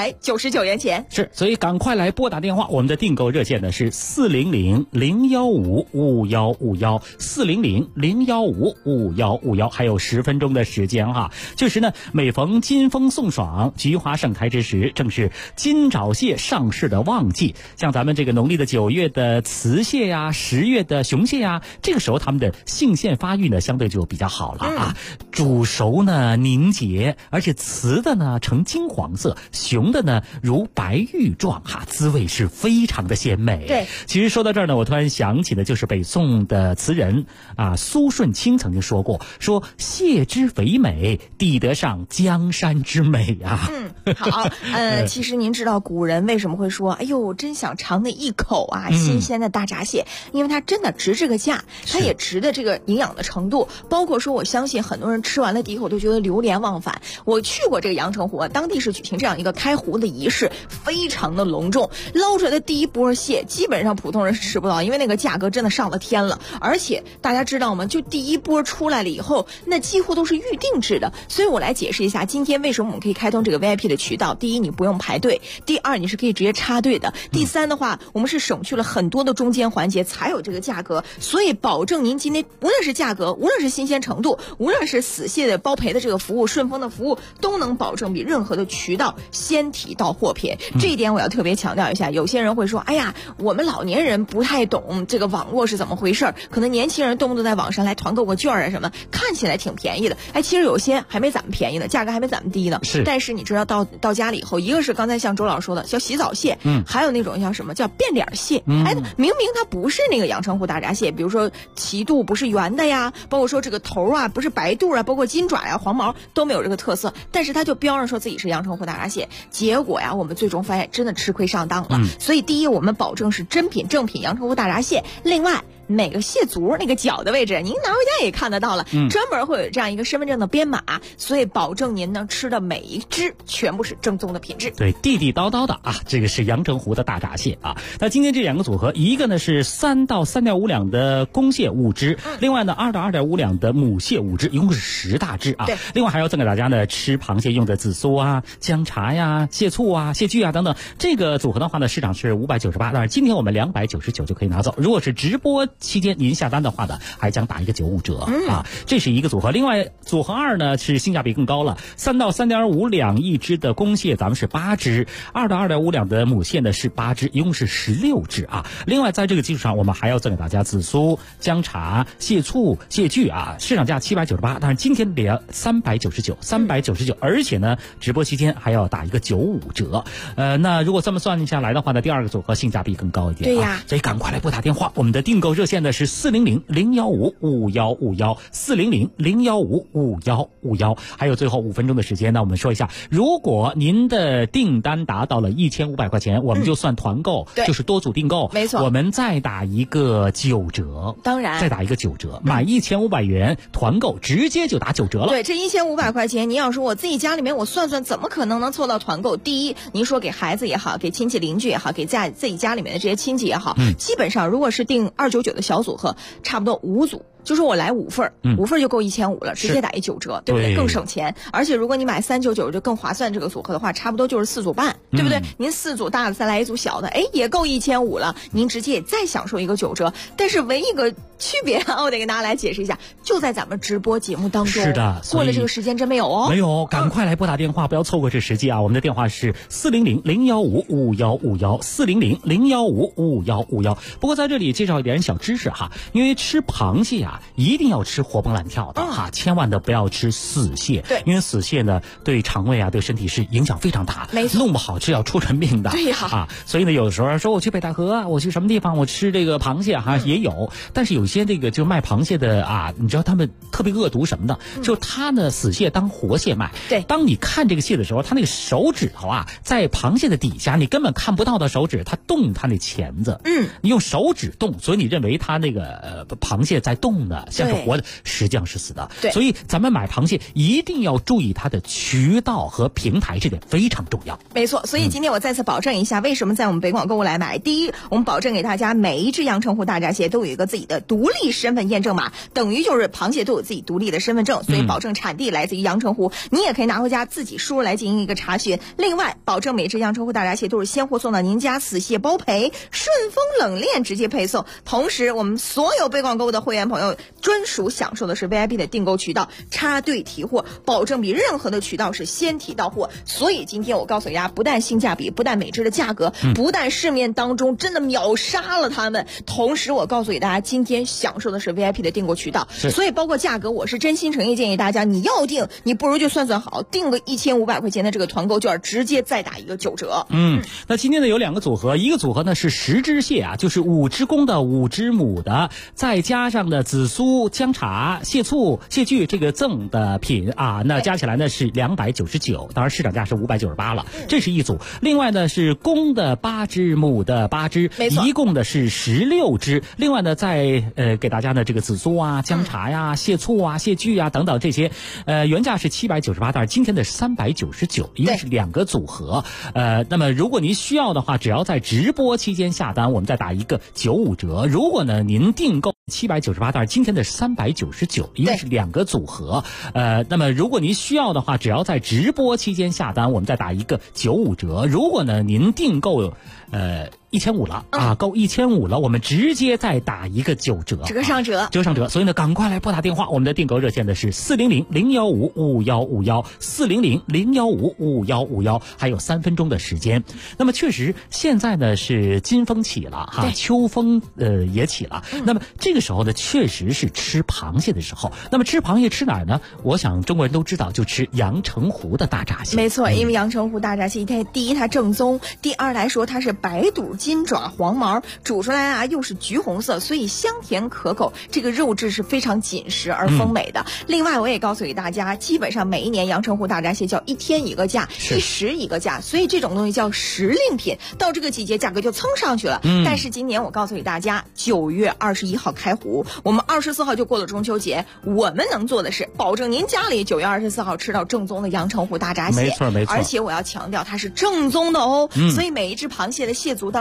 399元钱。 是，所以赶快来拨打电话，我们的订购热线呢是400-015-5151，400-015-5151，还有10分钟的时间哈。确实呢，每逢金丰送爽、菊花盛开之时，正是金爪蟹上市的旺季。像咱们这个农历的9月的雌蟹呀，10月的雄蟹呀，这个时候它们的性腺发育呢相对就比较好了啊。煮熟呢凝结，而且雌的呢呈金黄色，雄的呢如白玉状哈，滋味是非常的鲜美。 对， 其实说到这儿呢，我突然想起的就是北宋的词人啊苏舜钦曾经说过，说蟹之肥美，抵得上江山之美啊。 好，其实您知道古人为什么会说，哎呦，真想尝那一口啊，新鲜的大闸蟹，因为它真的值这个价，它也值的这个营养的程度。包括说，我相信很多人吃完了第一口都觉得流连忘返。我去过这个阳澄湖，当地是举行这样一个开湖的仪式，非常的隆重。捞出来的第一波蟹，基本上普通人是吃不到，因为那个价格真的上了天了。而且大家知道吗？就第一波出来了以后，那几乎都是预定制的。所以我来解释一下，今天为什么我们可以开通这个 VIP 的渠道。第一，你不用排队；第二，你是可以直接插队的；第三的话，我们是省去了很多的中间环节，才有这个价格。所以保证您今天无论是价格，无论是新鲜程度，无论是死蟹的包赔的这个服务，顺丰的服务，都能保证比任何的渠道先提到货品。这一点我要特别强调一下。有些人会说，哎呀，我们老年人不太懂这个网络是怎么回事，可能年轻人动不动在网上来团购个券啊什么，看起来挺便宜的。哎，其实有些还没咱们便宜呢，价格还没咱们低呢。 是， 但是你知道到家里以后，一个是刚才像周老师说的叫洗澡蟹，还有那种叫什么叫变脸蟹，哎，明明它不是那个阳澄湖大闸蟹，比如说鳍肚不是圆的呀，包括说这个头啊不是白肚啊，包括金爪呀、黄毛都没有这个特色，但是它就标上说自己是阳澄湖大闸蟹，结果呀我们最终发现真的吃亏上当了。所以第一，我们保证是真品正品阳澄湖大闸蟹，另外每个蟹足那个脚的位置，您拿回家也看得到了，专门会有这样一个身份证的编码，所以保证您能吃的每一只全部是正宗的品质。 对，地地道道的啊，这个是阳澄湖的大闸蟹啊。那今天这两个组合，一个呢是3到3.5两的公蟹5只，另外呢2到2.5两的母蟹5只，一共是10大只啊。另外还要赠给大家呢吃螃蟹用的紫苏啊、姜茶呀、蟹醋啊、蟹具啊等等。这个组合的话呢，市场是598，但是今天我们299就可以拿走。如果是直播期间您下单的话呢，还将打一个95折啊，这是一个组合。另外组合2呢是性价比更高了，3到3.5两一只的公蟹咱们是8只，2到2.5两的母蟹呢是8只，一共是16只啊。另外在这个基础上，我们还要赠给大家紫苏、姜茶、蟹醋、蟹具啊，市场价798，但是今天399，而且呢直播期间还要打一个95折。那如果这么算下来的话呢，第二个组合性价比更高一点啊。 对呀， 所以赶快来拨打电话，我们的订购热线呢是400-015-5151，400-015-5151。还有最后5分钟的时间呢，我们说一下，如果您的订单达到了1500块钱，我们就算团购，就是多组订购， 没错， 我们再打一个9折， 当然再打一个9折，买1500元团购直接就打9折了。 对，这1500块钱，您要说我自己家里面我算算，怎么可能能凑到团购？第一，您说给孩子也好，给亲戚邻居也好，给自己家里面的这些亲戚也好，基本上如果是订299的小组合，差不多5组。就说我来5份，5份就够1500了，直接打一9折，对不对？更省钱。而且如果你买399就更划算，这个组合的话，差不多就是4组半，对不对？您4组大的再来1组小的，哎，也够1500了。您直接也再享受一个9折。但是唯一一个区别啊，我得跟大家来解释一下，就在咱们直播节目当中。 是的， 过了这个时间真没有哦。 没有，赶快来拨打电话，不要错过这时机啊！我们的电话是400-015-5151，400-015-5151。不过在这里介绍一点小知识哈，因为吃螃蟹啊，一定要吃活蹦乱跳的哈，千万的不要吃死蟹。 对， 因为死蟹呢对肠胃啊对身体是影响非常大， 没错， 弄不好是要出人命的。 对呀啊，所以呢有的时候说我去北戴河啊，我去什么地方我吃这个螃蟹哈也有，但是有些这个就卖螃蟹的啊，你知道他们特别恶毒什么的，就他呢死蟹当活蟹卖。 对， 当你看这个蟹的时候，他那个手指头啊在螃蟹的底下，你根本看不到的手指，他动他那钳子，你用手指动，所以你认为他那个螃蟹在动的，像是活的，实际上是死的。 对， 所以咱们买螃蟹一定要注意它的渠道和平台，这点非常重要。 没错，所以今天我再次保证一下，为什么在我们北广购物来买。第一，我们保证给大家每一只阳澄湖大闸蟹都有一个自己的独立身份验证码，等于就是螃蟹都有自己独立的身份证，所以保证产地来自于阳澄湖，你也可以拿回家自己输入来进行一个查询。另外，保证每只阳澄湖大闸蟹都是鲜货送到您家，死蟹包赔，顺丰冷链直接配送。同时，我们所有北广购物的会员朋友专属享受的是 VIP 的订购渠道，插队提货，保证比任何的渠道是先提到货。所以今天我告诉大家，不但性价比，不但每只的价格，不但市面当中真的秒杀了他们，同时我告诉给大家，今天享受的是 VIP 的订购渠道。所以包括价格，我是真心诚意建议大家，你要订，你不如就算算好，订个1500块钱的这个团购券，直接再打一个9折。 那今天呢有2个组合，一个组合呢是10只蟹啊，就是5只公的5只母的，再加上呢紫苏、姜茶、蟹醋、蟹具这个赠的品啊，那加起来呢是299，当然市场价是598了，这是一组。另外呢是公的8只，母的8只，一共的是16只。另外呢再给大家呢这个紫苏啊、姜茶呀、蟹醋啊、蟹具啊等等这些，原价是798，但是今天的是399，一共是2个组合。那么如果您需要的话，只要在直播期间下单，我们再打一个95折。如果呢您订购798，但是今天的是399，一共是2个组合。那么如果您需要的话，只要在直播期间下单，我们再打一个95折。如果呢您订购1500了啊，够1500了，我们直接再打一个9折， 折上折， 折上折。所以呢，赶快来拨打电话，我们的订购热线的是400-015-5151，400-015-5151，还有3分钟的时间。那么确实，现在呢是金风起了哈，秋风也起了。那么这个时候呢，确实是吃螃蟹的时候。那么吃螃蟹吃哪儿呢？我想中国人都知道，就吃阳澄湖的大闸蟹。 没错，因为阳澄湖大闸蟹，第一它正宗，第二来说它是白肚金爪黄毛，煮出来啊又是橘红色，所以香甜可口，这个肉质是非常紧实而丰美的。另外我也告诉给大家，基本上每一年阳澄湖大闸蟹叫1天一个价，1时一个价，所以这种东西叫时令品，到这个季节价格就蹭上去了。但是今年我告诉给大家，9月21号开湖，我们24号就过了中秋节，我们能做的是保证您家里9月24号吃到正宗的阳澄湖大闸蟹。 没错没错， 而且我要强调它是正宗的哦，所以每一只螃蟹的蟹足当中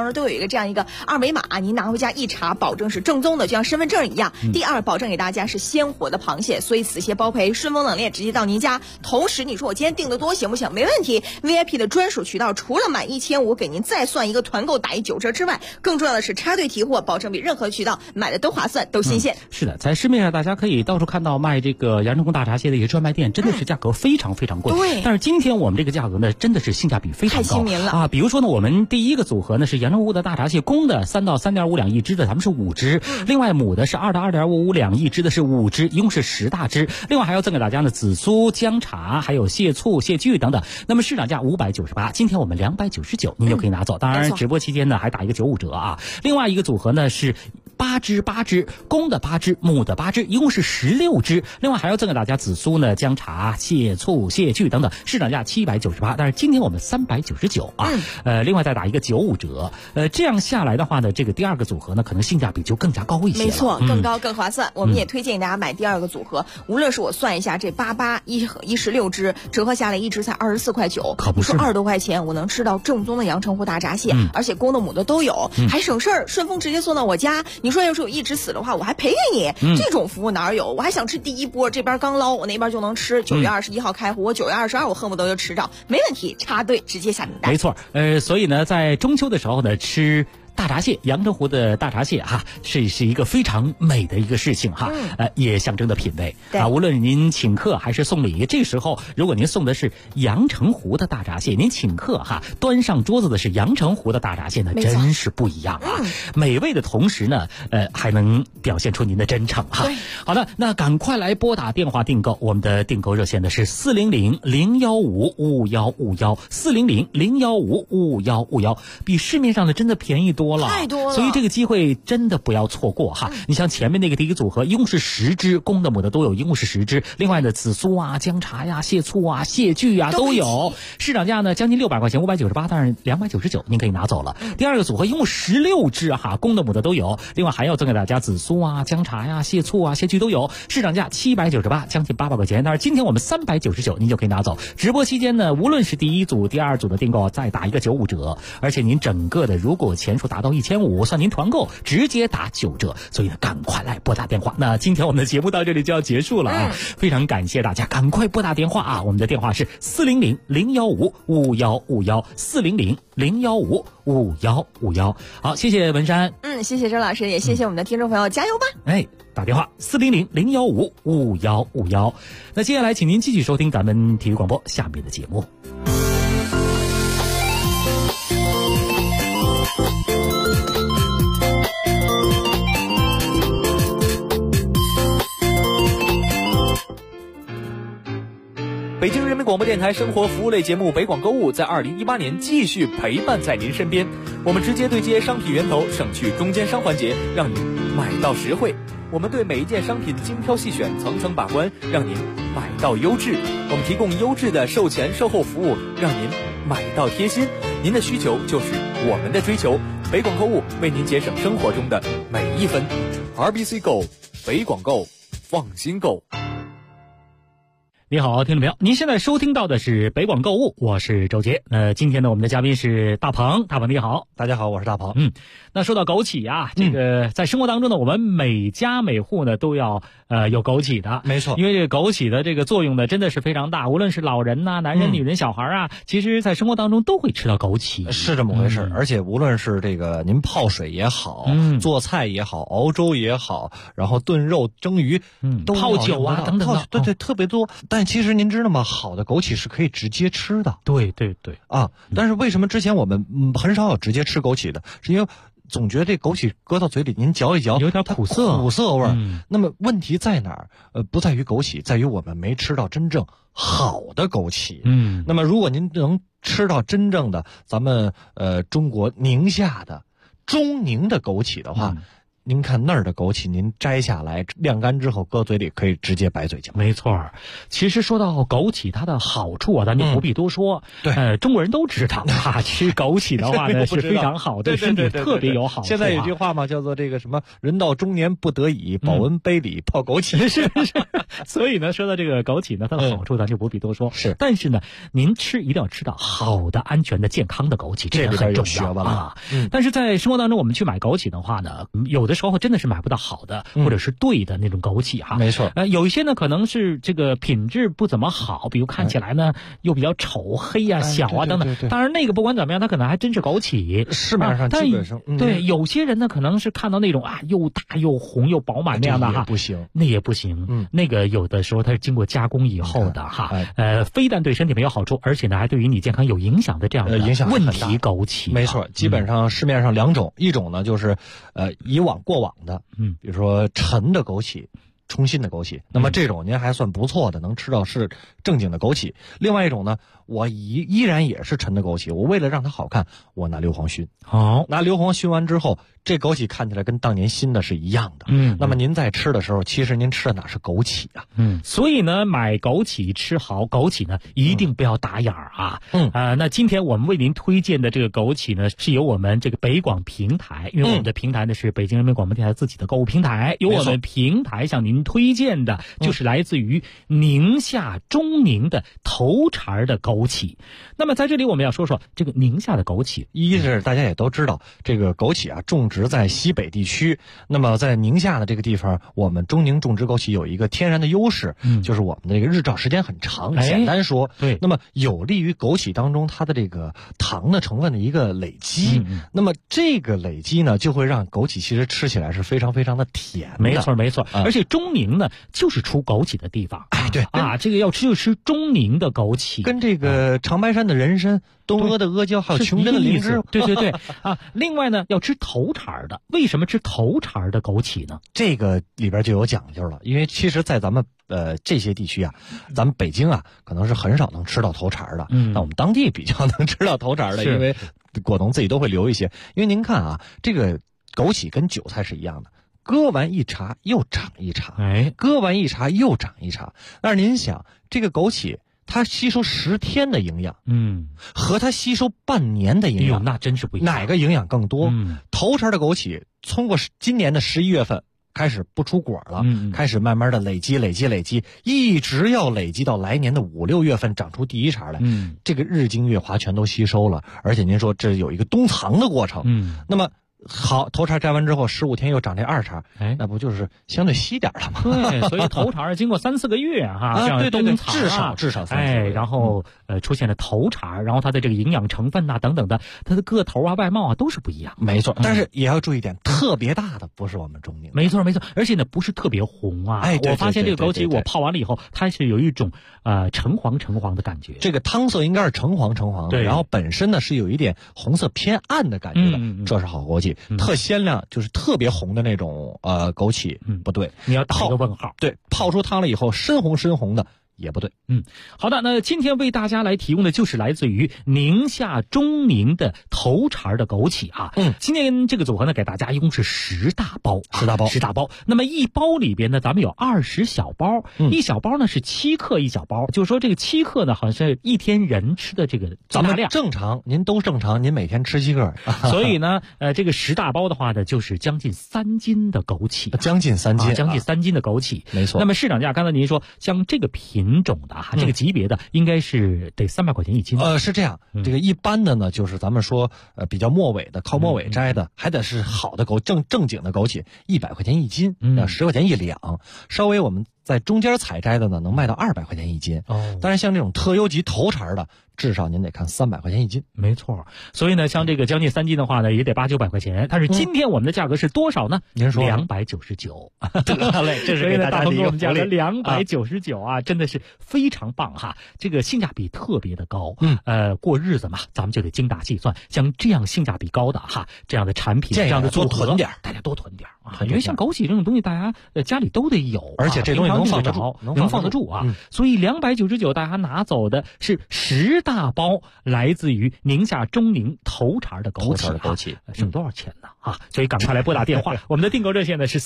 呢都有一个这样一个2维码，您拿回家一查，保证是正宗的，就像身份证一样。第二，保证给大家是鲜活的螃蟹，所以此蟹包赔，顺丰冷链直接到您家。同时，你说我今天订的多行不行？没问题 ，VIP 的专属渠道，除了满1500给您再算一个团购打1 9折之外，更重要的是插队提货，保证比任何渠道买的都划算，都新鲜。 是的，在市面上大家可以到处看到卖这个阳澄湖大闸蟹的一些专卖店，真的是价格非常非常贵。 对， 但是今天我们这个价格呢，真的是性价比非常高， 太亲民了啊！比如说呢，我们第一个组合呢是阳澄湖的大闸蟹，公的3到3.5两一只的，咱们是5只；另外母的是2到2.55两一只的，是5只，一共是10大只。另外还要赠给大家呢紫苏、姜茶，还有蟹醋、蟹具等等。那么市场价598，今天我们299，您就可以拿走。当然直播期间呢还打一个95折啊。另外一个组合呢是8只，公的8只，母的8只，一共是16只。另外还要赠给大家紫苏呢、姜茶、蟹醋、蟹具等等，市场价798，但是今天我们399啊。另外再打一个95折。这样下来的话呢，这个第二个组合呢，可能性价比就更加高一些了。 没错，更高更划算。我们也推荐给大家买第二个组合，无论是我算一下，这88一盒16只，折合下来一只才24块9， 可不是你说20多块钱，我能吃到正宗的阳澄湖大闸蟹，而且公的母的都有，还省事儿，顺丰直接送到我家。你说要是有一只死的话，我还赔给你，这种服务哪有？我还想吃第一波，这边刚捞，我那边就能吃。9月21号开户，我9月22我恨不得就吃着，没问题，插队直接下订单。 没错，所以呢，在中秋的时候呢，吃大闸蟹，阳澄湖的大闸蟹哈，是一个非常美的一个事情哈，也象征着品味啊。无论您请客还是送礼，这时候如果您送的是阳澄湖的大闸蟹，您请客哈，端上桌子的是阳澄湖的大闸蟹呢，真是不一样啊。美味的同时呢，还能表现出您的真诚哈。好的，那赶快来拨打电话订购，我们的订购热线呢是400-015-5151，400-015-5151，比市面上的真的便宜多了， 太多了， 所以这个机会真的不要错过哈。你像前面那个第一个组合，一共是10只，公的母的都有，一共是10只。另外的紫苏啊、姜茶呀、蟹醋啊、蟹具啊都有，市场价呢将近600块钱，598，但是299您可以拿走了。第二个组合一共16只哈，公的母的都有，另外还要赠给大家紫苏啊、姜茶呀、蟹醋啊、蟹具都有，市场价798，将近800块钱，但是今天我们399您就可以拿走。直播期间呢，无论是第一组、第二组的订购，再打一个95折，而且您整个的如果钱数达到1500，算您团购直接打9折，所以呢，赶快来拨打电话。那今天我们的节目到这里就要结束了啊，非常感谢大家，赶快拨打电话啊！我们的电话是400-015-5151，400-015-5151。好，谢谢文山， 谢谢周老师，也谢谢我们的听众朋友，加油吧！ 打电话400-015-5151。那接下来请您继续收听咱们体育广播下面的节目。 北京人民广播电台生活服务类节目北广购物在2018年继续陪伴在您身边，我们直接对接商品源头，省去中间商环节，让您买到实惠。我们对每一件商品精挑细选，层层把关，让您买到优质。我们提供优质的售前售后服务，让您买到贴心。您的需求就是我们的追求，北广购物为您节省生活中的每一分。RBC Go， 北广购，放心购。 你好，听众朋友，您现在收听到的是北广购物，我是周杰。今天呢，我们的嘉宾是大鹏，大鹏你好。 大家好，我是大鹏。 那说到枸杞啊，这个在生活当中呢，我们每家每户呢都要有枸杞的， 没错。 因为这个枸杞的这个作用呢，真的是非常大，无论是老人呐、男人、女人、小孩啊，其实在生活当中都会吃到枸杞， 是这么回事。而且无论是这个您泡水也好，做菜也好，熬粥也好，然后炖肉、蒸鱼，都泡酒啊等等， 对，特别多。但其实您知道吗？好的枸杞是可以直接吃的。 对啊！但是为什么之前我们很少有直接吃枸杞的？是因为总觉得这枸杞搁到嘴里，您嚼一嚼， 有点苦涩味儿。那么问题在哪儿？不在于枸杞，在于我们没吃到真正好的枸杞。那么如果您能吃到真正的咱们中国宁夏的中宁的枸杞的话。您看那儿的枸杞，您摘下来晾干之后搁嘴里可以直接白嘴嚼。 没错，其实说到枸杞它的好处啊，咱就不必多说。 对， 中国人都知道啊，吃枸杞的话呢是非常好，对身体特别有好处。 现在有句话嘛，叫做这个什么人到中年不得已，保温杯里泡枸杞。 是所以呢，说到这个枸杞呢，它的好处咱就不必多说。 是， 但是呢，您吃一定要吃到好的、安全的、健康的枸杞，这个很重要啊。但是在生活当中，我们去买枸杞的话呢，有的时候真的是买不到好的，或者是对的那种枸杞哈。 没错。 有一些呢，可能是这个品质不怎么好，比如看起来呢又比较丑、黑啊、小啊等等。当然，那个不管怎么样，它可能还真是枸杞。 市面上基本上对有些人呢，可能是看到那种又大又红又饱满那样的哈， 不行， 那也不行。那个有的时候它是经过加工以后的哈，非但对身体没有好处，而且呢还对于你健康有影响的这样的问题枸杞。 没错，基本上市面上两种，一种呢就是过往的，比如说陈的枸杞。冲新的枸杞，那么这种您还算不错的，能吃到是正经的枸杞。另外一种呢，我依然也是陈的枸杞，我为了让它好看，我拿硫磺熏。拿硫磺熏完之后，这枸杞看起来跟当年新的是一样的。那么您在吃的时候，其实您吃的哪是枸杞啊？ 所以呢，买枸杞吃好枸杞呢，一定不要打眼儿啊。那今天我们为您推荐的这个枸杞呢，是由我们这个北广平台，因为我们的平台呢是北京人民广播电台自己的购物平台，由我们平台向您推荐的就是来自于宁夏中宁的头茬的枸杞。那么在这里我们要说说这个宁夏的枸杞， 一是大家也都知道，这个枸杞啊种植在西北地区，那么在宁夏的这个地方，我们中宁种植枸杞有一个天然的优势，就是我们的这个日照时间很长。简单说， 对， 那么有利于枸杞当中它的这个糖的成分的一个累积。那么这个累积呢，就会让枸杞其实吃起来是非常非常的甜的。 没错没错，而且中宁呢就是出枸杞的地方。 对啊，这个要吃就吃中宁的枸杞， 跟这个长白山的人参、东阿的阿胶还有琼珍的灵芝。 对啊。另外呢，要吃头茬的。为什么吃头茬的枸杞呢？ 这个里边就有讲究了，因为其实在咱们这些地区啊，咱们北京啊可能是很少能吃到头茬的。那我们当地比较能吃到头茬的，因为果农自己都会留一些。因为您看啊，这个枸杞跟韭菜是一样的，割完一茬又长一茬，割完一茬又长一茬。但是您想，这个枸杞它吸收10天的营养，和它吸收半年的营养， 那真是不一样。 哪个营养更多？头茬的枸杞通过今年的11月份开始不出果了，开始慢慢的累积，一直要累积到来年的5、6月份长出第一茬来。这个日精月华全都吸收了，而且您说这有一个冬藏的过程。那么好，头茬摘完之后15天又长这2茬，那不就是相对稀点了吗？ 对，所以头茬经过3、4个月哈，这样冬藏至少3、4个月， 然后出现了头茬，然后它的这个营养成分等等的，它的个头啊、外貌啊都是不一样。 没错，但是也要注意点，特别大的不是我们中宁。 没错，而且呢不是特别红啊。我发现这个枸杞我泡完了以后，它是有一种橙黄的感觉。 这个汤色应该是橙黄的，然后本身呢是有一点红色偏暗的感觉的，这是好枸杞。特鲜亮就是特别红的那种枸杞，不对， 你要打一个问号。 对，泡出汤了以后深红的也不对。 好的，那今天为大家来提供的就是来自于宁夏中宁的头茬的枸杞啊。今天这个组合呢，给大家一共是10大包，10大包。那么一包里边呢，咱们有20小包，一小包呢是7克一小包，就是说这个7克呢，好像是一天人吃的这个咱们正常，您都正常，您每天吃7克， 所以呢，这个10大包的话呢，就是将近3斤的枸杞， 将近3斤的枸杞， 没错。 那么市场价，刚才您说像这个品种的这个级别的，应该是得300块钱一斤。 是这样，这个一般的呢，就是咱们说比较末尾的，靠末尾摘的，还得是好的正经的枸杞，100块钱一斤，10块钱一两。稍微我们在中间采摘的呢，能卖到200块钱一斤。当然像这种特优级头茬的，至少您得看300块钱一斤。 没错，所以呢，像这个将近3斤的话呢，也得800、900块钱。但是今天我们的价格是多少呢？ 您说 299。 得嘞，这是给大家的一个我们讲的299啊，真的是非常棒哈，这个性价比特别的高。过日子嘛，咱们就得精打细算，像这样性价比高的这样的产品，这样的组合，大家多囤点啊，因为像枸杞这种东西，大家家里都得有， 而且这东西能放得住啊。所以299，大家拿走的是10大包来自于宁夏中宁头茬的枸杞，省多少钱呢？所以赶快来拨打电话，我们的订购热线呢是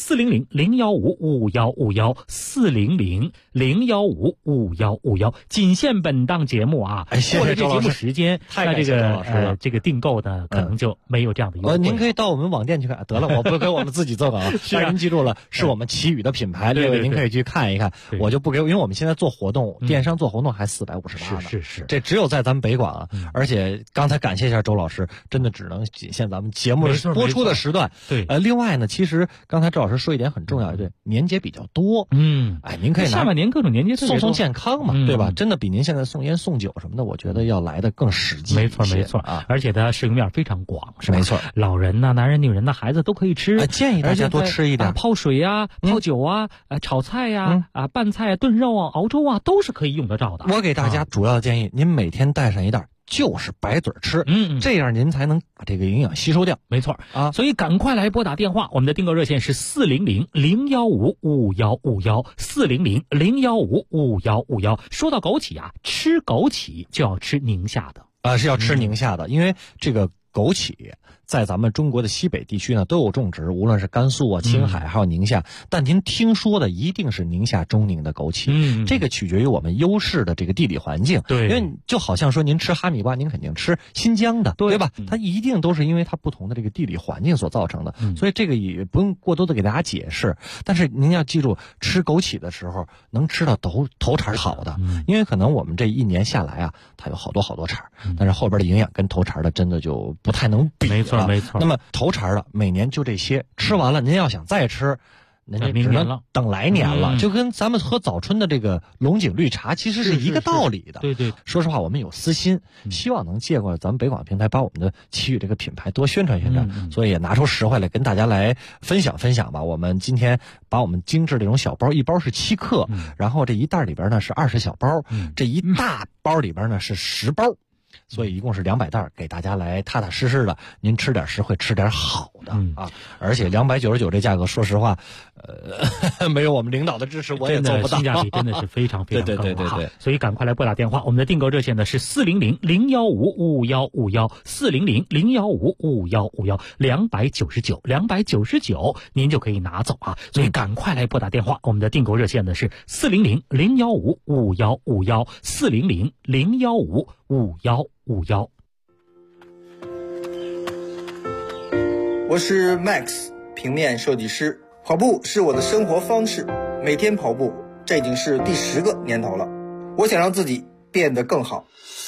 400-015-5151，400-015-5151，仅限本档节目啊，或者这节目时间，那这个订购呢可能就没有这样的优惠。 您可以到我们网店去看，得了，我不给我们自己做稿，但是您记住了，是我们奇宇的品牌，各位您可以去看。 看一看，我就不给，因为我们现在做活动，电商做活动还458呢， 是， 这只有在咱们北广啊。而且刚才感谢一下周老师，真的只能仅限咱们节目播出的时段。 对， 另外呢，其实刚才周老师说一点很重要，对，年节比较多，您可以下半年各种年节送健康嘛，对吧？真的比您现在送烟送酒什么的，我觉得要来的更实际。 没错啊，而且它适用面非常广，是吧？ 没错， 老人呐、男人、女人呐、孩子都可以吃， 建议大家多吃一点。 泡水啊、泡酒啊、炒菜呀、拌菜、炖肉啊、熬粥啊，都是可以用得着的。 我给大家主要建议，您每天带上一袋，就是白嘴吃，这样您才能把这个营养吸收掉。 没错啊，所以赶快来拨打电话，我们的订购热线是400-015-5151，400-015-5151。说到枸杞啊，吃枸杞就要吃宁夏的是要吃宁夏的，因为这个枸杞在咱们中国的西北地区呢都有种植，无论是甘肃啊、青海还有宁夏，但您听说的一定是宁夏中宁的枸杞，这个取决于我们优势的这个地理环境。 对， 因为就好像说您吃哈密瓜，您肯定吃新疆的，对吧？它一定都是因为它不同的这个地理环境所造成的，所以这个也不用过多的给大家解释。但是您要记住，吃枸杞的时候能吃到头茬是好的，因为可能我们这一年下来啊，它有好多茬，但是后边的营养跟头茬的真的就不太能比了。 没错。 那么头茬的每年就这些，吃完了您要想再吃，您就只能等来年了，就跟咱们喝早春的这个龙井绿茶其实是一个道理的。 对， 说实话，我们有私心，希望能借过咱们北广平台，把我们的奇宇这个品牌多宣传宣传，所以也拿出实惠来跟大家来分享吧。我们今天把我们精致这种小包，一包是7克，然后这一袋里边呢是20小包，这一大包里边呢是10包。所以一共是200袋，给大家来踏踏实实的，您吃点实惠，吃点好的啊！而且299这价格，说实话，没有我们领导的支持，我也做不到。 性价比真的是非常非常高。 对。 所以赶快来拨打电话，我们的订购热线呢是400-015-5151，400-015-5151，299，您就可以拿走啊！所以赶快来拨打电话，我们的订购热线呢是400-015-5151，400-015-5151。 我是 Max， 平面设计师。跑步是我的生活方式，每天跑步，这已经是第10个年头了。我想让自己变得更好。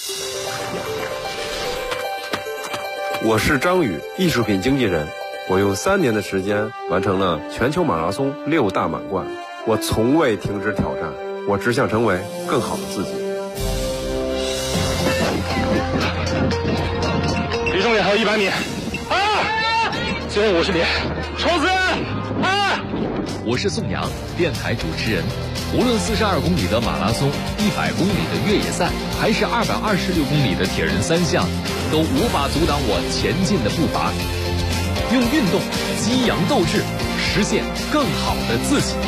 我是张宇，艺术品经纪人。我用3年的时间完成了全球马拉松6大满贯。我从未停止挑战，我只想成为更好的自己。 离终点还有100米，最后50米，冲刺！ 我是宋阳，电台主持人。无论42公里的马拉松、100公里的越野赛，还是226公里的铁人3项，都无法阻挡我前进的步伐。用运动激扬斗志，实现更好的自己。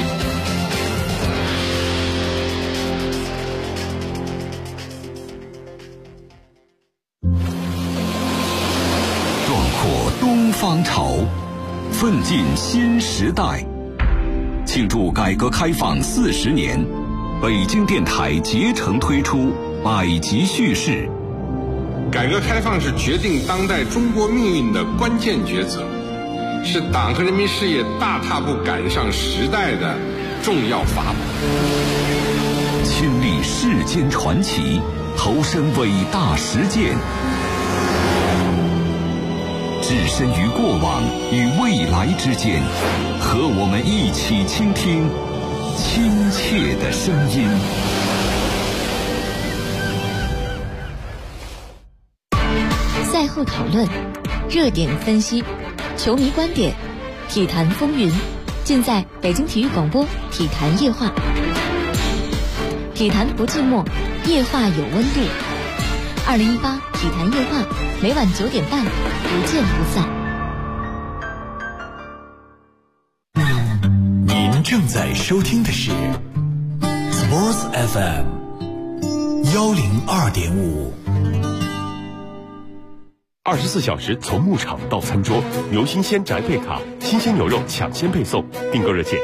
壮阔东方潮，奋进新时代。庆祝改革开放40年，北京电台竭诚推出百集叙事。 改革开放是决定当代中国命运的关键抉择，是党和人民事业大踏步赶上时代的重要法宝。 亲历世间传奇，投身伟大实践，置身于过往与未来之间，和我们一起倾听亲切的声音。 赛后讨论，热点分析，球迷观点，体坛风云，尽在北京体育广播体坛夜话。体坛不寂寞，夜话有温度。2018体坛夜话，每晚9点半，不见不散。 您正在收听的是 Sports FM 102.5。 24小时从牧场到餐桌，牛新鲜宅配卡，新鲜牛肉抢先配送。订购热线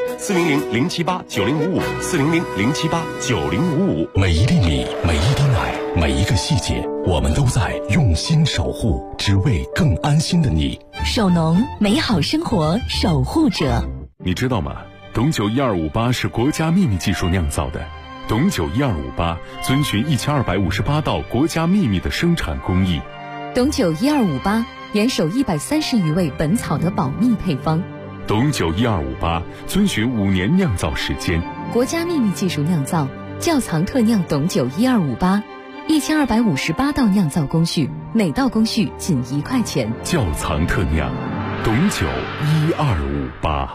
400-078-9055，400-078-9055。 每一粒米，每一滴奶，每一个细节，我们都在用心守护，只为更安心的你。 守农，美好生活守护者。 你知道吗？ 董酒1258是国家秘密技术酿造的。董酒1258遵循1258道国家秘密的生产工艺。 董酒1258严守130余味本草的保密配方。 董酒1258遵循5年酿造时间， 国家秘密技术酿造，窖藏特酿董酒1258，1258道酿造工序，每道工序仅1块钱。 窖藏特酿，董酒1258。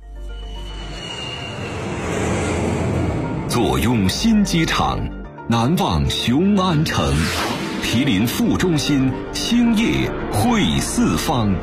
坐拥新机场，难忘雄安城，毗邻副中心，兴业汇四方。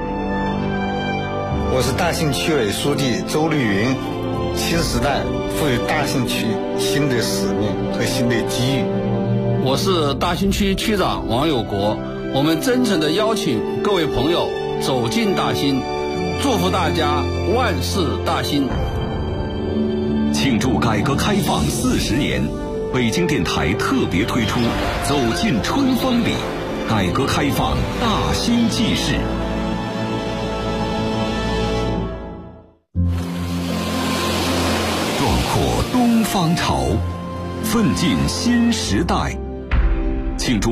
我是大兴区委书记周绿云。新时代赋予大兴区新的使命和新的机遇。 我是大兴区区长王有国。我们真诚地邀请各位朋友走进大兴，祝福大家万事大兴。 庆祝改革开放40年，北京电台特别推出《走进春风里》，改革开放大兴纪事。壮阔东方潮，奋进新时代，庆祝